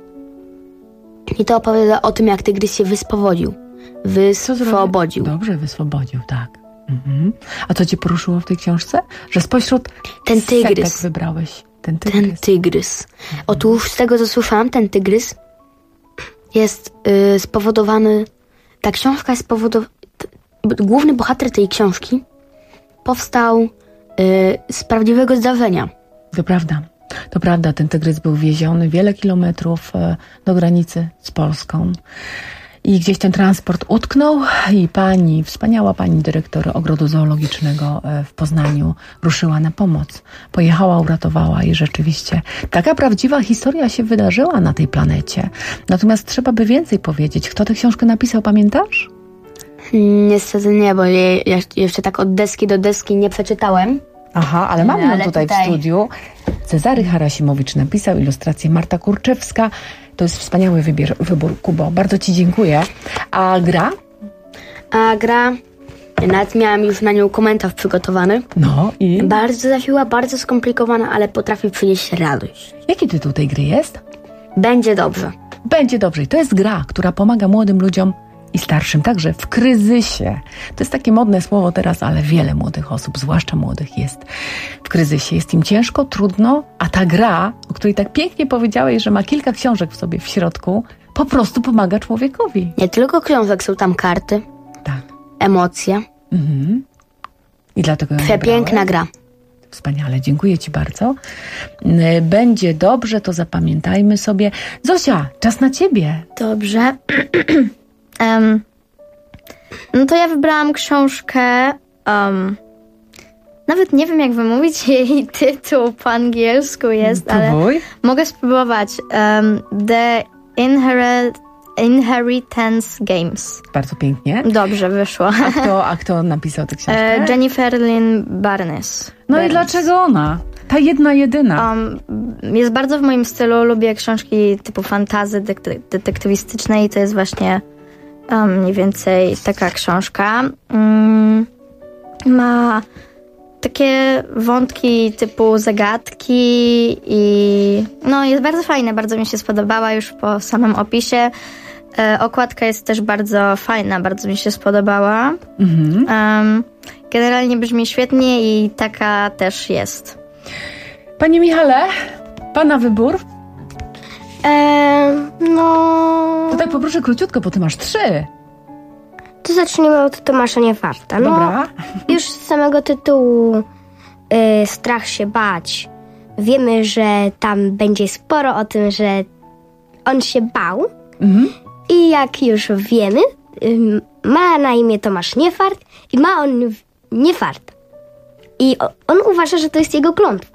S16: I to opowiada o tym, jak tygrys się wyswobodził.
S15: Dobrze, wyswobodził, tak. A co cię poruszyło w tej książce? Że spośród
S16: ten tygrys
S15: setek wybrałeś ten
S16: tygrys. Otóż z tego, co słyszałam, ten tygrys jest spowodowany... Ta książka jest spowodowana... Główny bohater tej książki powstał z prawdziwego zdarzenia.
S15: To prawda, ten tygrys był wieziony wiele kilometrów do granicy z Polską. I gdzieś ten transport utknął i wspaniała pani dyrektor Ogrodu Zoologicznego w Poznaniu ruszyła na pomoc. Pojechała, uratowała i rzeczywiście taka prawdziwa historia się wydarzyła na tej planecie. Natomiast trzeba by więcej powiedzieć. Kto tę książkę napisał, pamiętasz?
S16: Niestety nie, bo jeszcze tak od deski do deski nie przeczytałem.
S15: Aha, ale mamy ją tutaj w studiu. Cezary Harasimowicz napisał, ilustrację Marta Kurczewska. To jest wspaniały wybór, Kubo. Bardzo ci dziękuję. A gra?
S16: Nawet miałam już na nią komentarz przygotowany.
S15: No i?
S16: Bardzo zawiła, bardzo skomplikowana, ale potrafi przynieść radość.
S15: Jaki tytuł tej gry jest?
S16: Będzie dobrze.
S15: Będzie dobrze. I to jest gra, która pomaga młodym ludziom i starszym także w kryzysie. To jest takie modne słowo teraz, ale wiele młodych osób, zwłaszcza młodych, jest w kryzysie. Jest im ciężko, trudno, a ta gra, o której tak pięknie powiedziałeś, że ma kilka książek w sobie w środku, po prostu pomaga człowiekowi.
S16: Nie tylko książek, są tam karty, emocje.
S15: I dlatego
S16: przepiękna gra.
S15: Wspaniale, dziękuję ci bardzo. Będzie dobrze, to zapamiętajmy sobie. Zosia, czas na ciebie.
S5: Dobrze. No to ja wybrałam książkę
S20: Nawet nie wiem, jak wymówić jej tytuł po angielsku jest, ale mogę spróbować. The Inheritance Games.
S15: Bardzo pięknie.
S20: Dobrze wyszło.
S15: A kto napisał tę książkę?
S20: Jennifer Lynn Barnes.
S15: I dlaczego ona? Ta jedyna.
S20: Jest bardzo w moim stylu. Lubię książki typu fantasy, detektywistyczne i to jest właśnie mniej więcej taka książka. Ma takie wątki typu zagadki i jest bardzo fajna, bardzo mi się spodobała już po samym opisie. Okładka jest też bardzo fajna, bardzo mi się spodobała. Generalnie brzmi świetnie i taka też jest.
S15: Panie Michale, pana wybór? To tak poproszę króciutko, bo ty masz 3.
S5: To zacznijmy od Tomasza Niefarta.
S15: Dobra.
S5: Już z samego tytułu Strach się bać. Wiemy, że tam będzie sporo o tym, że on się bał. I jak już wiemy, ma na imię Tomasz Niefart i ma on niefart. I on uważa, że to jest jego klątwa.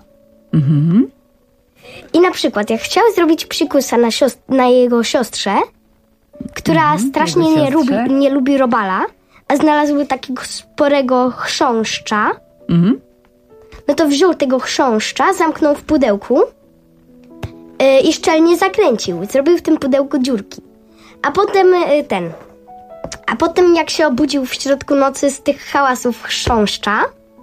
S5: I na przykład, jak chciał zrobić psikusa na jego siostrze, która strasznie nie lubi robala, a znalazły takiego sporego chrząszcza, no to wziął tego chrząszcza, zamknął w pudełku i szczelnie zakręcił. Zrobił w tym pudełku dziurki. A potem jak się obudził w środku nocy z tych hałasów chrząszcza,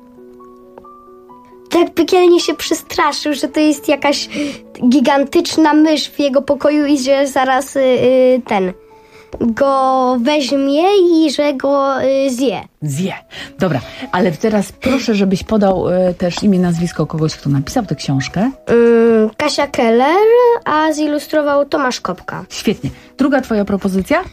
S5: tak piekielnie się przestraszył, że to jest jakaś gigantyczna mysz w jego pokoju i że zaraz go weźmie i że go zje.
S15: Dobra, ale teraz proszę, żebyś podał też imię, nazwisko kogoś, kto napisał tę książkę.
S5: Kasia Keller, a zilustrował Tomasz Kopka.
S15: Świetnie. Druga twoja propozycja?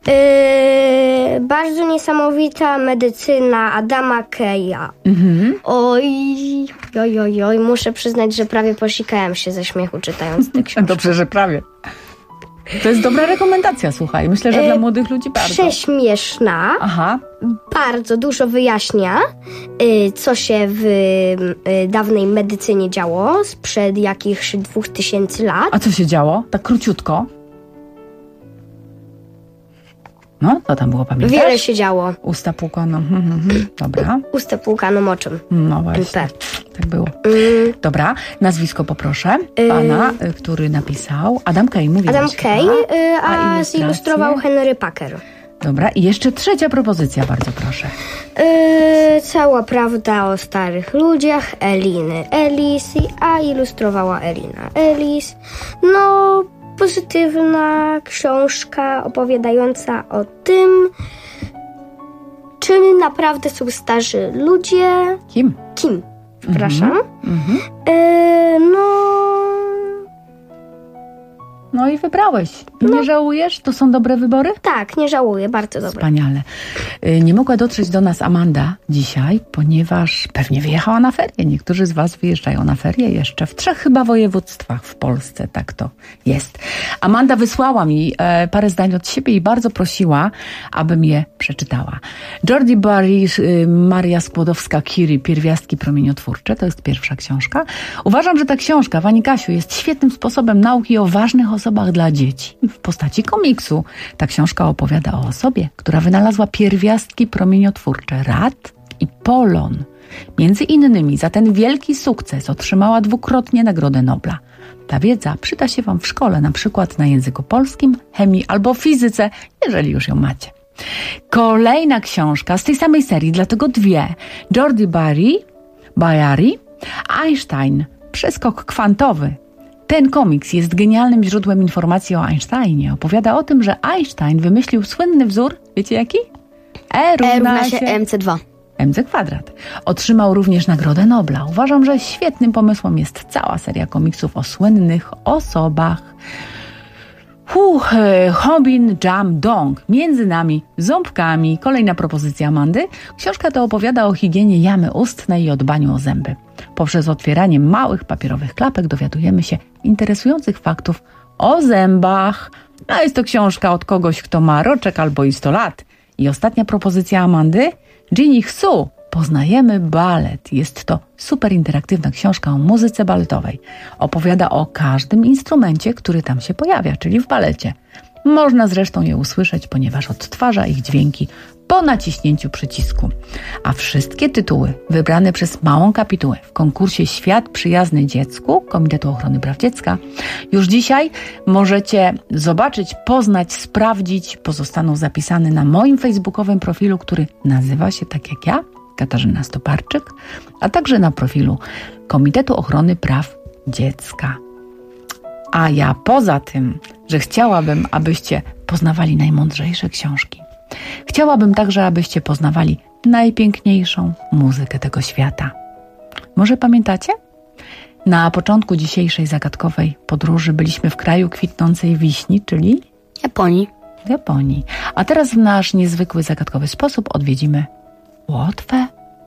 S5: Bardzo niesamowita medycyna Adama Keya. Oj, muszę przyznać, że prawie posikałem się ze śmiechu czytając tę książkę.
S15: Dobrze, że prawie. To jest dobra rekomendacja, słuchaj. Myślę, że dla młodych ludzi bardzo.
S5: Prześmieszna. Bardzo dużo wyjaśnia, co się w dawnej medycynie działo sprzed jakichś 2000 lat.
S15: A co się działo? Tak króciutko. No, co tam było, pamiętasz?
S5: Wiele się działo.
S15: Usta płukano. Dobra.
S5: Usta płukano moczem.
S15: No właśnie. Tak było. Dobra, nazwisko poproszę. Pana, który napisał. Adam Kay, mówiłeś.
S5: Adam Kay, a zilustrował Henry Packer.
S15: Dobra, i jeszcze trzecia propozycja, bardzo proszę.
S5: Cała prawda o starych ludziach Eliny Ellis, a ilustrowała Elina Ellis. No, pozytywna książka opowiadająca o tym, czym naprawdę są starzy ludzie.
S15: Kim?
S5: Przepraszam.
S15: No i wybrałeś. Nie żałujesz? To są dobre wybory?
S5: Tak, nie żałuję. Bardzo dobre.
S15: Wspaniale. Nie mogła dotrzeć do nas Amanda dzisiaj, ponieważ pewnie wyjechała na ferie. Niektórzy z was wyjeżdżają na ferie jeszcze w 3 chyba województwach w Polsce. Tak to jest. Amanda wysłała mi parę zdań od siebie i bardzo prosiła, abym je przeczytała. Jordi Barry, Maria Skłodowska-Curie, Pierwiastki promieniotwórcze. To jest pierwsza książka. Uważam, że ta książka, Pani Kasiu, jest świetnym sposobem nauki o ważnych osobach dla dzieci w postaci komiksu. Ta książka opowiada o osobie, która wynalazła pierwiastki promieniotwórcze rad i polon. Między innymi za ten wielki sukces otrzymała 2-krotnie Nagrodę Nobla. Ta wiedza przyda się wam w szkole, na przykład na języku polskim, chemii albo fizyce, jeżeli już ją macie. Kolejna książka z tej samej serii, dlatego 2. Jordi Barry, Einstein, Przeskok kwantowy. Ten komiks jest genialnym źródłem informacji o Einsteinie. Opowiada o tym, że Einstein wymyślił słynny wzór, wiecie jaki?
S5: E równa się MC2.
S15: mc². Otrzymał również Nagrodę Nobla. Uważam, że świetnym pomysłem jest cała seria komiksów o słynnych osobach. Hobin Jam Dong. Między nami ząbkami. Kolejna propozycja Amandy. Książka ta opowiada o higienie jamy ustnej i o dbaniu o zęby. Poprzez otwieranie małych papierowych klapek dowiadujemy się interesujących faktów o zębach. A jest to książka od kogoś, kto ma roczek albo i 100 lat. I ostatnia propozycja Amandy. Ginny Hsu. Poznajemy balet. Jest to super interaktywna książka o muzyce baletowej. Opowiada o każdym instrumencie, który tam się pojawia, czyli w balecie. Można zresztą je usłyszeć, ponieważ odtwarza ich dźwięki po naciśnięciu przycisku. A wszystkie tytuły wybrane przez małą kapitułę w konkursie Świat Przyjazny Dziecku Komitetu Ochrony Praw Dziecka już dzisiaj możecie zobaczyć, poznać, sprawdzić. Pozostaną zapisane na moim facebookowym profilu, który nazywa się tak jak ja, Katarzyna Stoparczyk, a także na profilu Komitetu Ochrony Praw Dziecka. A ja poza tym, że chciałabym, abyście poznawali najmądrzejsze książki, chciałabym także, abyście poznawali najpiękniejszą muzykę tego świata. Może pamiętacie? Na początku dzisiejszej zagadkowej podróży byliśmy w kraju kwitnącej wiśni, czyli Japonii. A teraz w nasz niezwykły, zagadkowy sposób odwiedzimy Łotwę.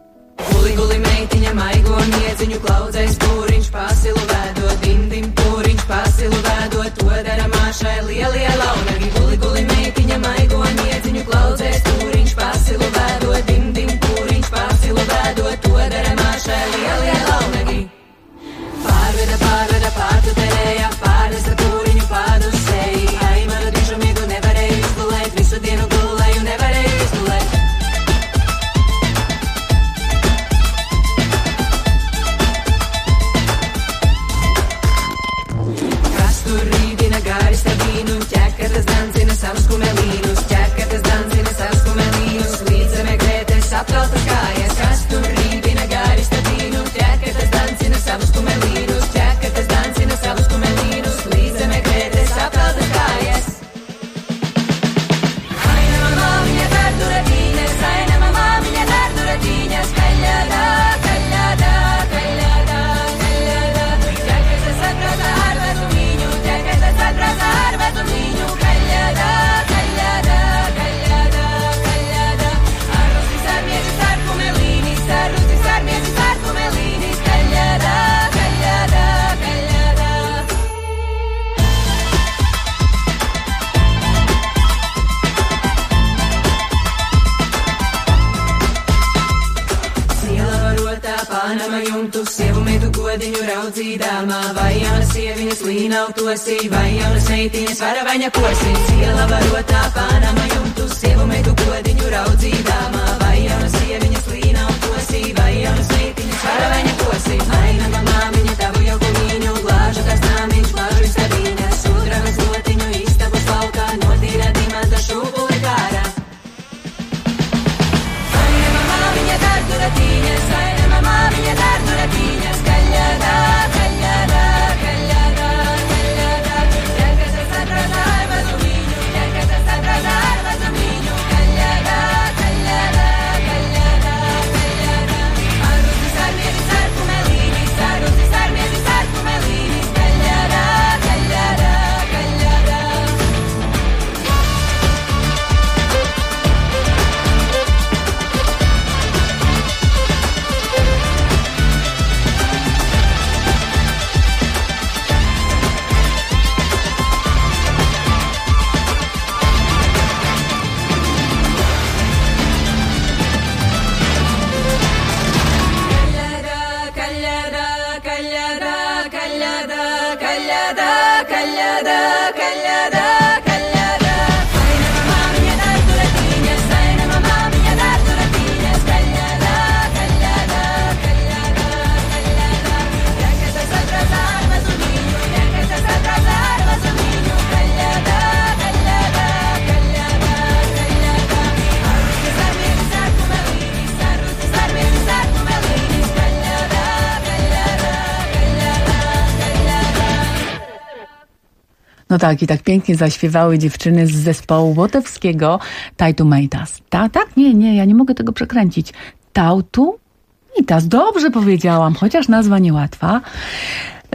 S15: No tak, i tak pięknie zaśpiewały dziewczyny z zespołu łotewskiego Tautu Meitas. Tak? Nie, ja nie mogę tego przekręcić. Tautu Meitas, dobrze powiedziałam, chociaż nazwa niełatwa.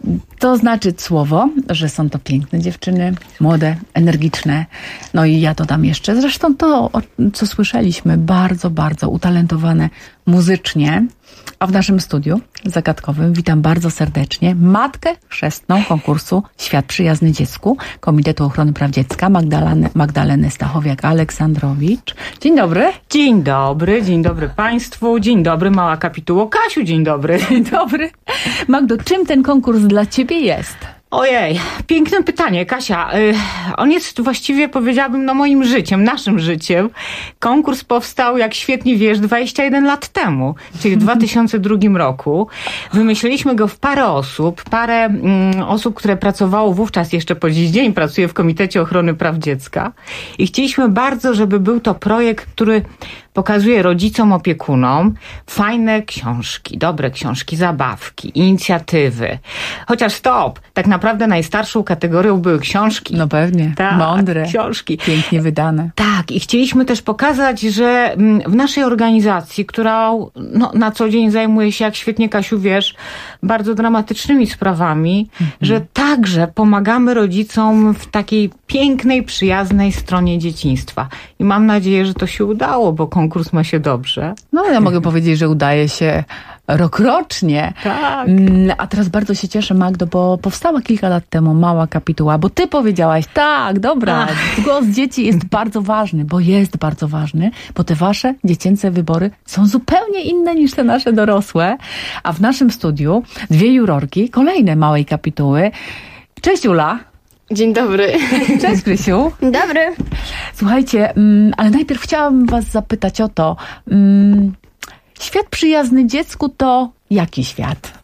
S15: To znaczy słowo, że są to piękne dziewczyny, młode, energiczne. No i ja dodam jeszcze, zresztą to, co słyszeliśmy, bardzo, bardzo utalentowane muzycznie. A w naszym studiu zagadkowym witam bardzo serdecznie matkę chrzestną konkursu Świat Przyjazny Dziecku Komitetu Ochrony Praw Dziecka Magdalenę Stachowiak-Aleksandrowicz. Dzień dobry.
S4: Dzień dobry Państwu, dzień dobry mała kapituło. Kasiu, dzień dobry.
S15: Dzień dobry. Magdo, czym ten konkurs dla Ciebie jest?
S4: Ojej, piękne pytanie, Kasia. On jest właściwie, powiedziałabym, moim życiem, naszym życiem. Konkurs powstał, jak świetnie wiesz, 21 lat temu, czyli w 2002 roku. Wymyśliliśmy go w parę osób, które pracowało wówczas, jeszcze po dziś dzień pracuje w Komitecie Ochrony Praw Dziecka. I chcieliśmy bardzo, żeby był to projekt, który pokazuje rodzicom, opiekunom fajne książki, dobre książki, zabawki, inicjatywy. Chociaż stop, tak naprawdę najstarszą kategorią były książki.
S15: No pewnie,
S4: tak,
S15: mądre,
S4: książki.
S15: Pięknie wydane.
S4: Tak, i chcieliśmy też pokazać, że w naszej organizacji, która na co dzień zajmuje się, jak świetnie Kasiu wiesz, bardzo dramatycznymi sprawami, że także pomagamy rodzicom w takiej pięknej, przyjaznej stronie dzieciństwa. I mam nadzieję, że to się udało, bo konkurs ma się dobrze.
S15: No, ja mogę powiedzieć, że udaje się rokrocznie.
S4: Tak.
S15: A teraz bardzo się cieszę, Magdo, bo powstała kilka lat temu mała kapituła, bo ty powiedziałaś, tak, dobra, głos dzieci jest bardzo ważny, bo te wasze dziecięce wybory są zupełnie inne niż te nasze dorosłe. A w naszym studiu 2 jurorki, kolejne małej kapituły. Cześć, Ula.
S22: Dzień dobry.
S15: Cześć, Krysiu.
S5: Dzień dobry.
S15: Słuchajcie, ale najpierw chciałabym was zapytać o to. Świat przyjazny dziecku to jaki świat?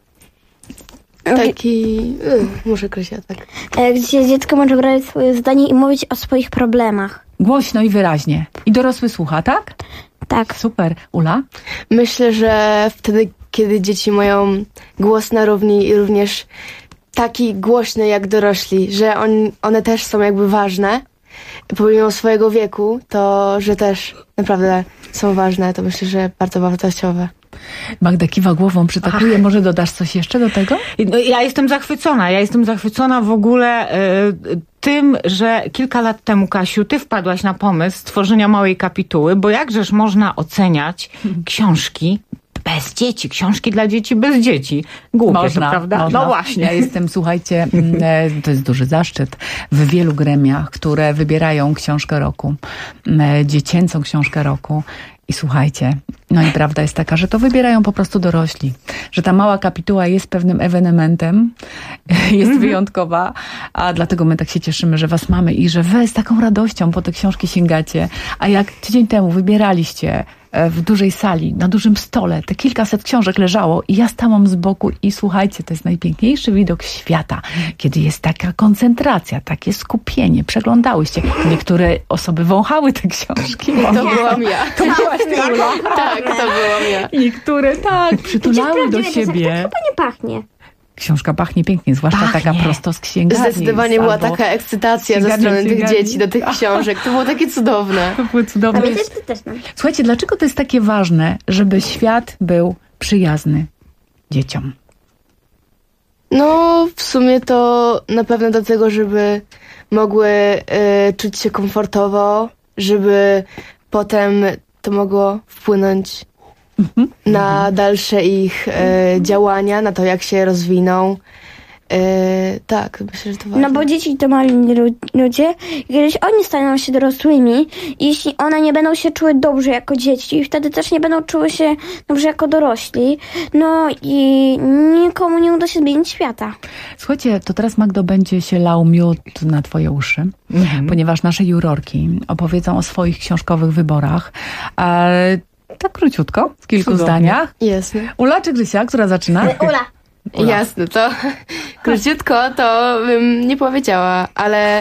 S22: Taki... muszę Krysia, tak.
S5: Gdzie dziecko może brać swoje zdanie i mówić o swoich problemach.
S15: Głośno i wyraźnie. I dorosły słucha, tak?
S5: Tak.
S15: Super. Ula?
S22: Myślę, że wtedy, kiedy dzieci mają głos na równi i również taki głośny jak dorośli, że one też są jakby ważne, pomimo swojego wieku, to że też naprawdę są ważne, to myślę, że bardzo wartościowe.
S15: Magda kiwa głową, przytakuje. Może dodasz coś jeszcze do tego?
S4: No, ja jestem zachwycona w ogóle tym, że kilka lat temu, Kasiu, ty wpadłaś na pomysł stworzenia małej kapituły, bo jakżeż można oceniać książki bez dzieci, książki dla dzieci bez dzieci. Głupie
S15: można,
S4: to, prawda?
S15: Można.
S4: No właśnie.
S15: Ja jestem, słuchajcie, to jest duży zaszczyt, w wielu gremiach, które wybierają książkę roku, dziecięcą książkę roku. I słuchajcie, no i prawda jest taka, że to wybierają po prostu dorośli. Że ta mała kapituła jest pewnym ewenementem, jest wyjątkowa, a dlatego my tak się cieszymy, że was mamy i że wy z taką radością po te książki sięgacie. A jak tydzień temu wybieraliście w dużej sali, na dużym stole, te kilkaset książek leżało i ja stałam z boku i słuchajcie, to jest najpiękniejszy widok świata, kiedy jest taka koncentracja, takie skupienie, przeglądałyście. Niektóre osoby wąchały te książki.
S22: To byłam ja.
S15: To byłaś ty, Ula?
S22: Tak, to byłam ja.
S15: Niektóre tak, przytulały do siebie.
S5: To chyba nie pachnie.
S15: Książka pachnie pięknie, zwłaszcza taka prosto z księgarni.
S22: Zdecydowanie była taka ekscytacja ze strony tych dzieci do tych książek. To było takie cudowne.
S15: To było cudowne.
S5: Ale też no.
S15: Słuchajcie, dlaczego to jest takie ważne, żeby świat był przyjazny dzieciom?
S22: No, w sumie to na pewno do tego, żeby mogły czuć się komfortowo, żeby potem to mogło wpłynąć na dalsze ich działania, na to, jak się rozwiną. Tak, myślę, że to ważne.
S5: No bo dzieci to mali ludzie, kiedyś oni staną się dorosłymi, jeśli one nie będą się czuły dobrze jako dzieci, wtedy też nie będą czuły się dobrze jako dorośli. No i nikomu nie uda się zmienić świata.
S15: Słuchajcie, to teraz, Magdo, będzie się lał miód na twoje uszy, ponieważ nasze jurorki opowiedzą o swoich książkowych wyborach. Tak króciutko, w kilku zdaniach.
S22: Jasne.
S15: Ula czy Grysia, która zaczyna?
S5: Ula.
S22: Jasne, to króciutko to bym nie powiedziała, ale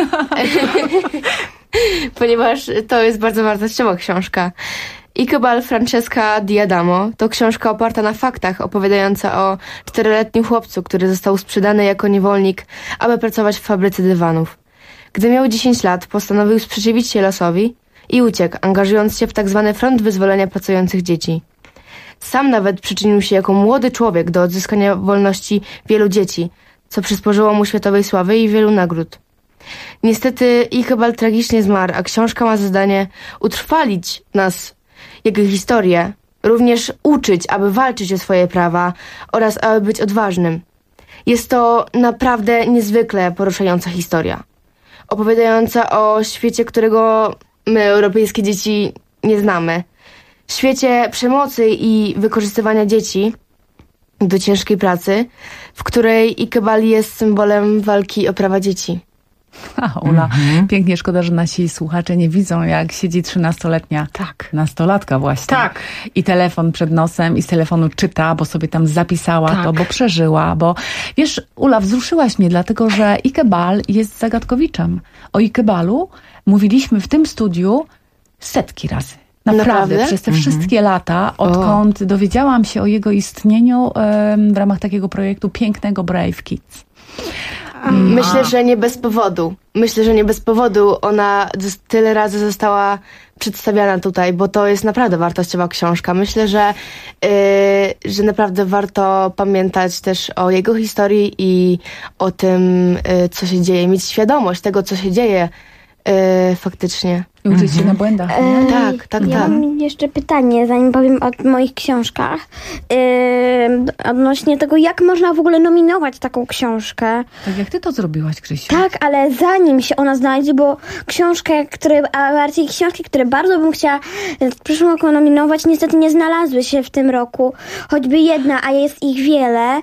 S22: ponieważ to jest bardzo wartościowa książka. Iqbal Francesca Diadamo to książka oparta na faktach, opowiadająca o 4-letnim chłopcu, który został sprzedany jako niewolnik, aby pracować w fabryce dywanów. Gdy miał 10 lat, postanowił sprzeciwić się losowi i uciekł, angażując się w tzw. front wyzwolenia pracujących dzieci. Sam nawet przyczynił się jako młody człowiek do odzyskania wolności wielu dzieci, co przysporzyło mu światowej sławy i wielu nagród. Niestety Iqbal tragicznie zmarł, a książka ma za zadanie utrwalić nas, jego historię, również uczyć, aby walczyć o swoje prawa oraz aby być odważnym. Jest to naprawdę niezwykle poruszająca historia, opowiadająca o świecie, którego my, europejskie dzieci, nie znamy. Świecie przemocy i wykorzystywania dzieci do ciężkiej pracy, w której Iqbal jest symbolem walki o prawa dzieci.
S15: Ula, pięknie, szkoda, że nasi słuchacze nie widzą, jak siedzi 13-letnia nastolatka właśnie.
S4: Tak.
S15: I telefon przed nosem i z telefonu czyta, bo sobie tam zapisała to, bo przeżyła, bo wiesz, Ula, wzruszyłaś mnie, dlatego że Iqbal jest zagadkowiczem. O Iqbalu mówiliśmy w tym studiu setki razy. Naprawdę? Przez te wszystkie lata, odkąd dowiedziałam się o jego istnieniu w ramach takiego projektu pięknego Brave Kids.
S22: Myślę, że nie bez powodu. Myślę, że nie bez powodu ona tyle razy została przedstawiana tutaj, bo to jest naprawdę wartościowa książka. Myślę, że naprawdę warto pamiętać też o jego historii i o tym, co się dzieje. Mieć świadomość tego, co się dzieje faktycznie.
S15: I uczyć się na błędach.
S22: Tak.
S5: Ja mam jeszcze pytanie, zanim powiem o moich książkach. Odnośnie tego, jak można w ogóle nominować taką książkę.
S15: Tak jak ty to zrobiłaś, Krzysiu.
S5: Tak, ale zanim się ona znajdzie, bo bardziej książki, które bardzo bym chciała w przyszłym roku nominować, niestety nie znalazły się w tym roku. Choćby jedna, a jest ich wiele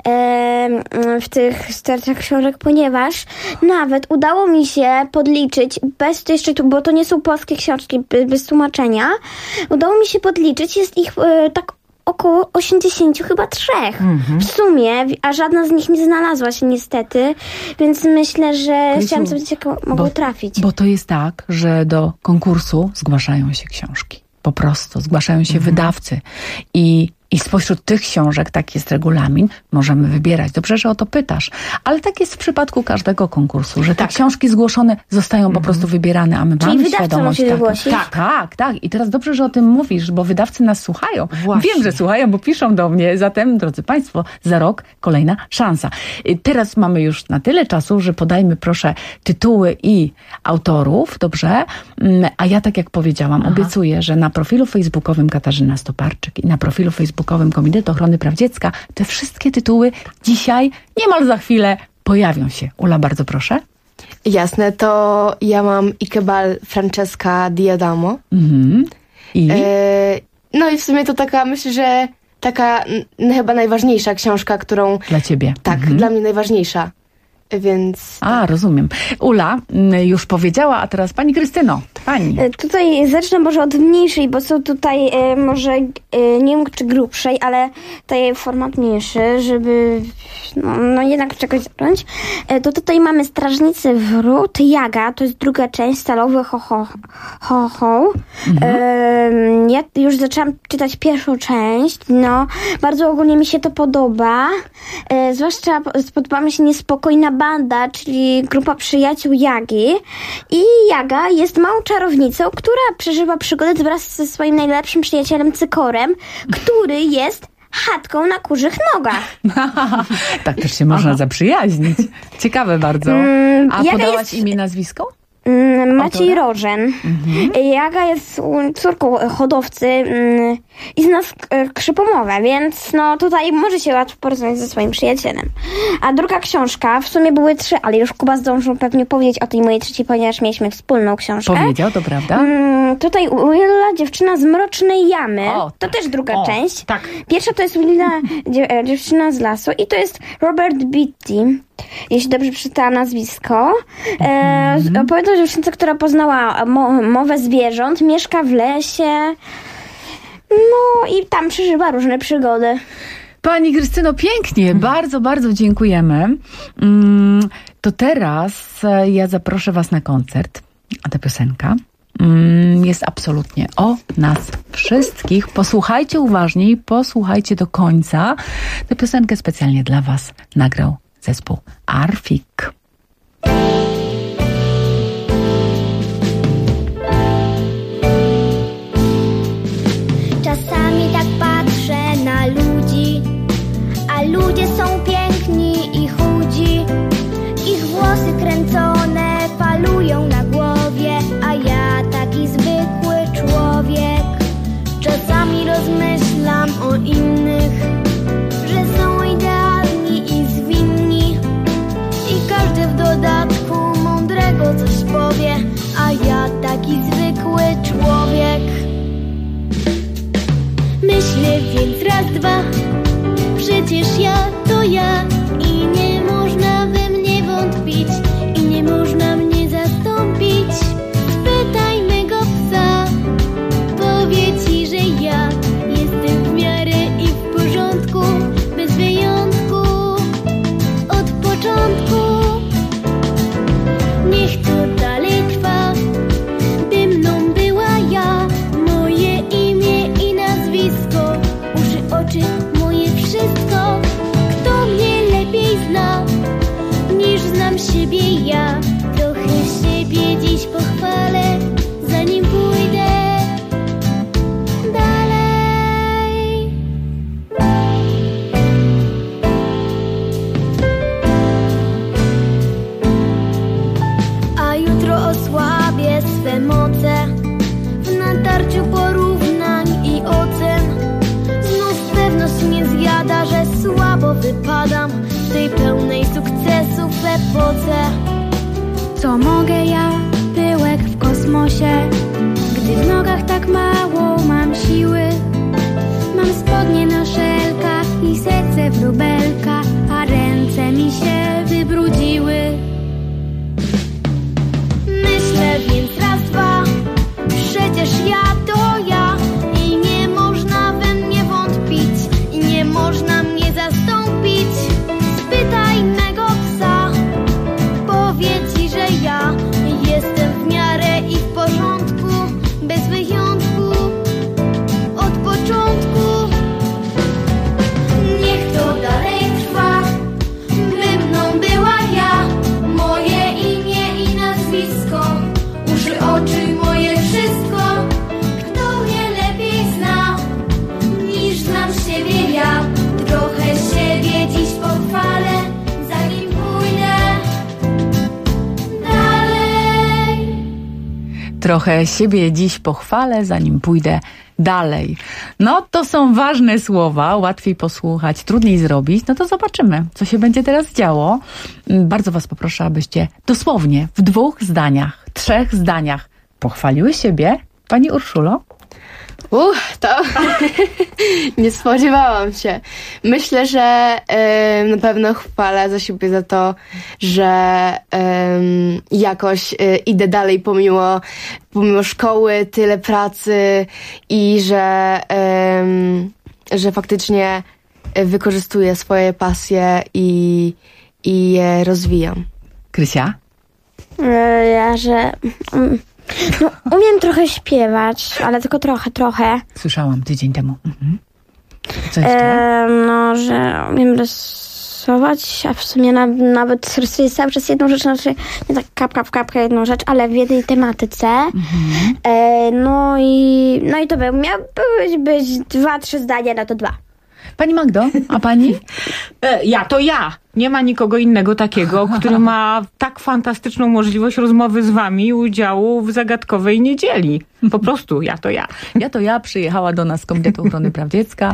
S5: w tych stertach książek, ponieważ nawet udało mi się podliczyć, bo to nie są polskie książki bez tłumaczenia, udało mi się podliczyć, jest ich tak około 80 chyba 3 w sumie, a żadna z nich nie znalazła się niestety, więc myślę, że chciałam zobaczyć, jak mogą trafić.
S15: Bo to jest tak, że do konkursu zgłaszają się książki. Po prostu zgłaszają się wydawcy i spośród tych książek, tak jest regulamin, możemy wybierać. Dobrze, że o to pytasz. Ale tak jest w przypadku każdego konkursu, że te książki zgłoszone zostają po prostu wybierane, a my mamy świadomość. Tak. I teraz dobrze, że o tym mówisz, bo wydawcy nas słuchają. Właśnie. Wiem, że słuchają, bo piszą do mnie. Zatem, drodzy Państwo, za rok kolejna szansa. Teraz mamy już na tyle czasu, że podajmy proszę tytuły i autorów, dobrze? A ja, tak jak powiedziałam, obiecuję, że na profilu facebookowym Katarzyna Stoparczyk i na profilu facebookowym Komitetu Ochrony Praw Dziecka te wszystkie tytuły dzisiaj, niemal za chwilę, pojawią się. Ula, bardzo proszę.
S22: Jasne, to ja mam Iqbal Francesca Diadamo. No i w sumie to taka, myślę, że taka chyba najważniejsza książka, którą...
S15: Dla ciebie.
S22: Tak, dla mnie najważniejsza. Więc...
S15: rozumiem. Ula już powiedziała, a teraz pani Krystyno, pani.
S5: Tutaj zacznę może od mniejszej, bo są tutaj może nie wiem czy grubszej, ale tutaj format mniejszy, żeby no jednak czegoś zacząć. To tutaj mamy Strażnicy Wrót, Jaga, to jest druga część, Stalowy Ho. Ja już zaczęłam czytać pierwszą część, no bardzo ogólnie mi się to podoba, zwłaszcza spodoba mi się Niespokojna Banda, czyli grupa przyjaciół Jagi. I Jaga jest małą czarownicą, która przeżywa przygodę wraz ze swoim najlepszym przyjacielem Cykorem, który jest chatką na kurzych nogach.
S15: Tak też się można zaprzyjaźnić. Ciekawe bardzo. A podałaś imię, nazwisko?
S5: Maciej Rożen. Jaga jest córką hodowcy i zna skrzypomowę, więc no tutaj może się łatwo porozumieć ze swoim przyjacielem. A druga książka, w sumie były 3, ale już Kuba zdążył pewnie powiedzieć o tej mojej trzeciej, ponieważ mieliśmy wspólną książkę.
S15: Powiedział, to prawda.
S5: Tutaj Willa, Dziewczyna z Mrocznej Jamy. To też druga część.
S4: Tak.
S5: Pierwsza to jest Willa, Dziewczyna z lasu i to jest Robert Beatty, jeśli dobrze przeczytałam nazwisko. Opowiada o dziewczynce, która poznała mowę zwierząt, mieszka w lesie, no i tam przeżywa różne przygody.
S15: Pani Krystyno, pięknie, bardzo, bardzo dziękujemy. To teraz ja zaproszę was na koncert, a ta piosenka jest absolutnie o nas wszystkich. Posłuchajcie uważniej, posłuchajcie do końca. Tę piosenkę specjalnie dla was nagrał zespół Arfik.
S20: Czasami tak patrzę więc raz, dwa. Przecież ja to ja i nie można we mnie wątpić i nie można mnie zastąpić. Spytaj mego psa, powie ci, że ja jestem w miarę i w porządku, bez wyjątku, od początku. Niech to dalej trwa, by mną była ja, moje imię i nazwisko, uszy, oczy, moje wszystko. Kto mnie lepiej zna, niż znam siebie ja? Trochę siebie dziś pochwalę, zanim pójdę dalej. A jutro osłabię swe moce w natarciu porównań i ocen. Znów pewność mnie zjada, że słabo wypadam w tej pełnej sukcesów epoce. Co mogę ja, pyłek w kosmosie, gdy w nogach tak mało mam siły? Mam spodnie na szelkach i serce w rubelkach, a ręce mi się wybrudziły. Myślę więc raz, dwa, przecież ja to ja i nie można we mnie wątpić i nie można mnie zastąpić. Spytaj mego psa, powie ci, że ja jestem w miarę i w porządku, bez wyjątku, od początku. Niech to dalej trwa, by mną była ja, moje imię i nazwisko, uszy, oczy, moje wszystko. Kto mnie lepiej zna, niż znam siebie ja? Trochę siebie dziś pochwalę, zanim pójdę dalej.
S15: Trochę siebie dziś pochwalę, zanim pójdę dalej. No to są ważne słowa, łatwiej posłuchać, trudniej zrobić. No to zobaczymy, co się będzie teraz działo. Bardzo was poproszę, abyście dosłownie w 2 zdaniach, 3 zdaniach pochwaliły siebie. Pani Urszulo?
S22: To nie spodziewałam się. Myślę, że na pewno chwalę za siebie za to, że jakoś idę dalej pomimo szkoły, tyle pracy i że faktycznie wykorzystuję swoje pasje i je rozwijam.
S15: Krysia?
S5: Ja, że no, umiem trochę śpiewać, ale tylko trochę.
S15: Słyszałam tydzień temu. Mhm. Co
S5: no, że umiem rysować, a w sumie nawet rysuję cały czas jedną rzecz, znaczy nie tak kapka jedną rzecz, ale w jednej tematyce. Mhm. No i to miały być 2-3 zdania, no to 2.
S15: Pani Magdo, a pani?
S4: Ja. Nie ma nikogo innego takiego, który ma tak fantastyczną możliwość rozmowy z wami i udziału w zagadkowej niedzieli. Po prostu ja.
S15: Ja przyjechała do nas z Komitetu Ochrony Praw Dziecka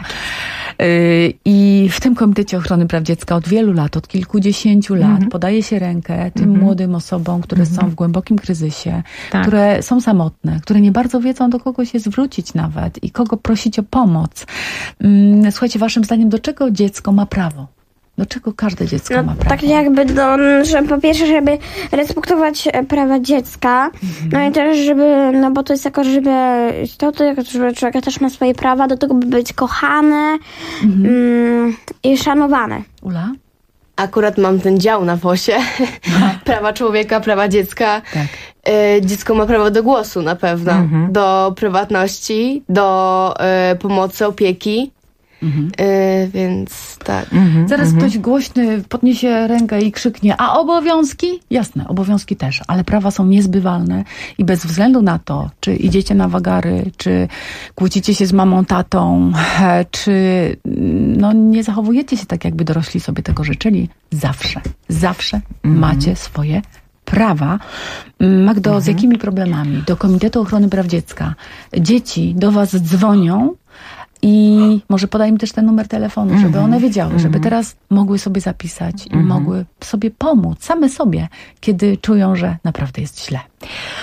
S15: i w tym Komitecie Ochrony Praw Dziecka od wielu lat, od kilkudziesięciu lat podaje się rękę tym młodym osobom, które są w głębokim kryzysie, które są samotne, które nie bardzo wiedzą, do kogo się zwrócić nawet i kogo prosić o pomoc. Słuchajcie, waszym zdaniem, do czego dziecko ma prawo? Do czego każde dziecko ma prawo? Tak
S5: jakby, że po pierwsze, żeby respektować prawa dziecka, no i też, żeby, no bo to jest jako, żeby człowiek też ma swoje prawa, do tego, by być kochany i szanowany.
S15: Ula?
S22: Akurat mam ten dział na WOŚ-ie. Prawa człowieka, prawa dziecka.
S15: Tak.
S22: Dziecko ma prawo do głosu na pewno. Do prywatności, do pomocy, opieki. Więc tak.
S15: Zaraz ktoś głośny podniesie rękę i krzyknie, a obowiązki? Jasne, obowiązki też, ale prawa są niezbywalne i bez względu na to, czy idziecie na wagary, czy kłócicie się z mamą, tatą, czy nie zachowujecie się tak, jakby dorośli sobie tego życzyli, zawsze macie swoje prawa. Magdo, z jakimi problemami do Komitetu Ochrony Praw Dziecka dzieci do was dzwonią? I może podaj im też ten numer telefonu, żeby one wiedziały, żeby teraz mogły sobie zapisać i mogły sobie pomóc, same sobie, kiedy czują, że naprawdę jest źle.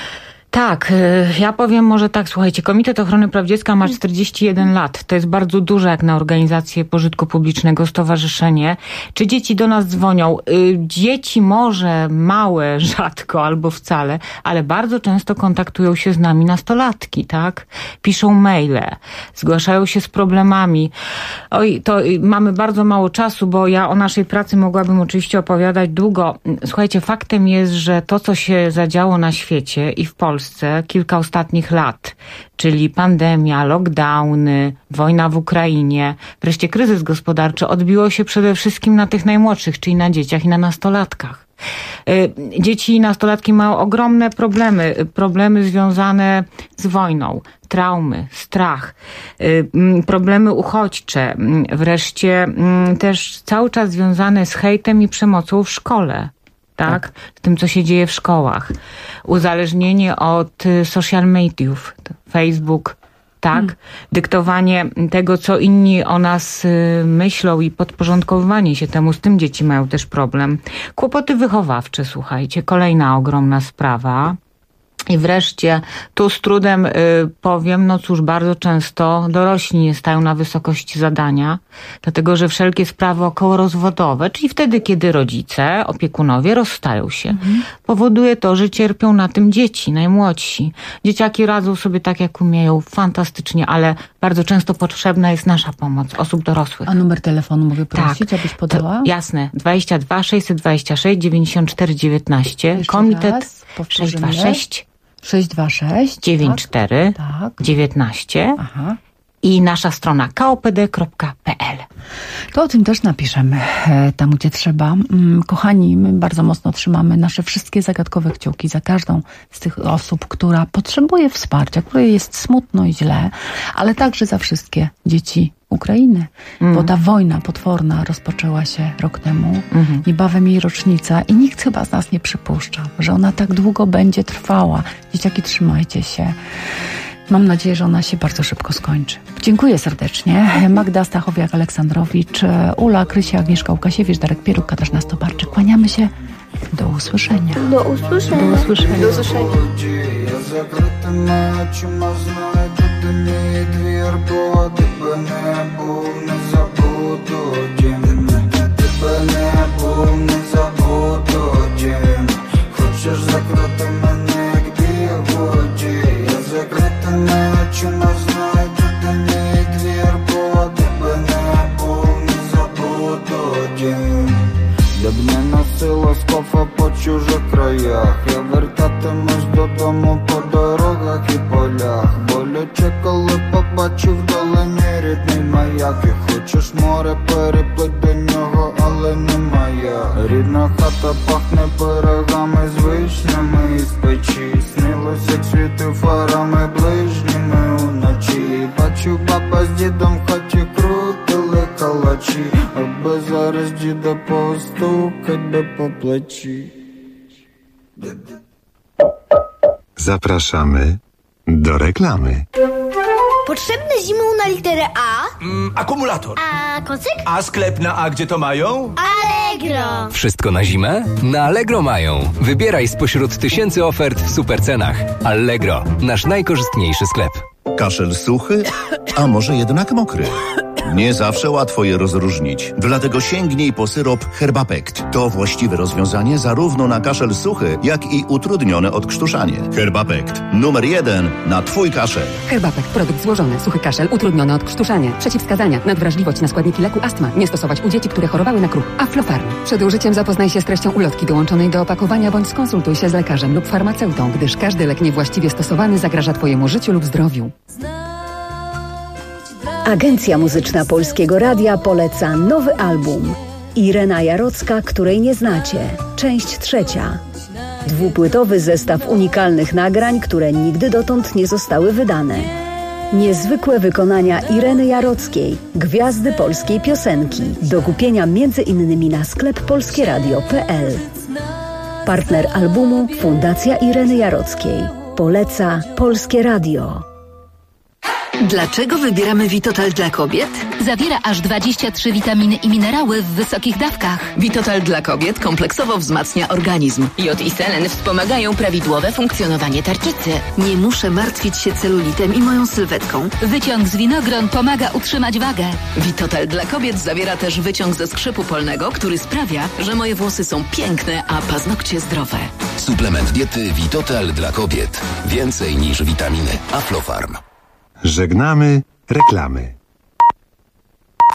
S4: Tak, ja powiem może tak, słuchajcie, Komitet Ochrony Praw Dziecka ma 41 lat. To jest bardzo duże jak na organizację pożytku publicznego, stowarzyszenie. Czy dzieci do nas dzwonią? Dzieci może małe, rzadko albo wcale, ale bardzo często kontaktują się z nami nastolatki, tak? Piszą maile, zgłaszają się z problemami. Oj, to mamy bardzo mało czasu, bo ja o naszej pracy mogłabym oczywiście opowiadać długo. Słuchajcie, faktem jest, że to, co się zadziało na świecie i w Polsce kilka ostatnich lat, czyli pandemia, lockdowny, wojna w Ukrainie, wreszcie kryzys gospodarczy, odbiło się przede wszystkim na tych najmłodszych, czyli na dzieciach i na nastolatkach. Dzieci i nastolatki mają ogromne problemy związane z wojną, traumy, strach, problemy uchodźcze, wreszcie też cały czas związane z hejtem i przemocą w szkole. Tak? Z tym, co się dzieje w szkołach. Uzależnienie od social mediów, Facebook, tak? Dyktowanie tego, co inni o nas myślą i podporządkowywanie się temu, z tym dzieci mają też problem. Kłopoty wychowawcze, słuchajcie, kolejna ogromna sprawa. I wreszcie tu z trudem powiem, no cóż, bardzo często dorośli nie stają na wysokości zadania, dlatego że wszelkie sprawy okołorozwodowe, czyli wtedy, kiedy rodzice, opiekunowie rozstają się, powoduje to, że cierpią na tym dzieci, najmłodsi. Dzieciaki radzą sobie tak, jak umieją, fantastycznie, ale bardzo często potrzebna jest nasza pomoc, osób dorosłych.
S15: A numer telefonu mogę prosić, abyś podała?
S4: To, jasne, 22 626 94 19, komitet 626 94 19 i nasza strona kopd.pl.
S15: To o tym też napiszemy tam, gdzie trzeba. Kochani, my bardzo mocno trzymamy nasze wszystkie zagadkowe kciuki za każdą z tych osób, która potrzebuje wsparcia, której jest smutno i źle, ale także za wszystkie dzieci Ukrainy, bo ta wojna potworna rozpoczęła się rok temu, niebawem jej rocznica i nikt chyba z nas nie przypuszcza, że ona tak długo będzie trwała. Dzieciaki, trzymajcie się. Mam nadzieję, że ona się bardzo szybko skończy. Dziękuję serdecznie. Magda Stachowiak-Aleksandrowicz, Ula, Krysia, Agnieszka Łukasiewicz, Darek Pieruk, Katarzyna Stoparczyk. Kłaniamy się. Do usłyszenia.
S5: Do usłyszenia.
S15: Do usłyszenia.
S5: Do usłyszenia.
S6: Хочеш закрити мене, як білоді. Я закрита не очима, знаю, тут мій двір. Поводи мене, був не забуду дім. Я б не носила скофа по чужих краях. Я вертатимусь додому по дорогах і полях. Боляче, коли побачу вдалині рідний маяк. І хочеш море, переплить до нього, але не моя. Рідна хата пахне пирогами з вишнями із печі. Снилось, як світив фарами ближніми уночі. Бачу, баба з дідом в хаті крутили калачі, аби зараз діда постукать би по плечі.
S2: Zapraszamy do reklamy.
S7: Potrzebne zimą na literę A?
S23: Akumulator.
S7: A kocyk?
S23: A sklep na A gdzie to mają?
S7: Allegro.
S24: Wszystko na zimę? Na Allegro mają. Wybieraj spośród tysięcy ofert w supercenach. Allegro, nasz najkorzystniejszy sklep.
S25: Kaszel suchy, a może jednak mokry? Nie zawsze łatwo je rozróżnić, dlatego sięgnij po syrop Herbapekt. To właściwe rozwiązanie zarówno na kaszel suchy, jak i utrudnione odkrztuszanie. Herbapekt. Numer 1 na Twój kaszel.
S26: Herbapekt. Produkt złożony. Suchy kaszel, utrudnione odkrztuszanie. Przeciwwskazania. Nadwrażliwość na składniki leku astma. Nie stosować u dzieci, które chorowały na kruch. Aflofarm. Przed użyciem zapoznaj się z treścią ulotki dołączonej do opakowania bądź skonsultuj się z lekarzem lub farmaceutą, gdyż każdy lek niewłaściwie stosowany zagraża Twojemu życiu lub zdrowiu.
S27: Agencja Muzyczna Polskiego Radia poleca nowy album. Irena Jarocka, której nie znacie. Część 3. Dwupłytowy zestaw unikalnych nagrań, które nigdy dotąd nie zostały wydane. Niezwykłe wykonania Ireny Jarockiej, gwiazdy polskiej piosenki. Do kupienia m.in. na sklep polskieradio.pl. Partner albumu Fundacja Ireny Jarockiej. Poleca Polskie Radio.
S3: Dlaczego wybieramy Vitotal dla kobiet?
S8: Zawiera aż 23 witaminy i minerały w wysokich dawkach.
S3: Vitotal dla kobiet kompleksowo wzmacnia organizm.
S8: Jod i selen wspomagają prawidłowe funkcjonowanie tarczycy.
S3: Nie muszę martwić się celulitem i moją sylwetką.
S8: Wyciąg z winogron pomaga utrzymać wagę.
S3: Vitotal dla kobiet zawiera też wyciąg ze skrzypu polnego, który sprawia, że moje włosy są piękne, a paznokcie zdrowe.
S9: Suplement diety Vitotal dla kobiet. Więcej niż witaminy. Aflofarm.
S2: Żegnamy reklamy.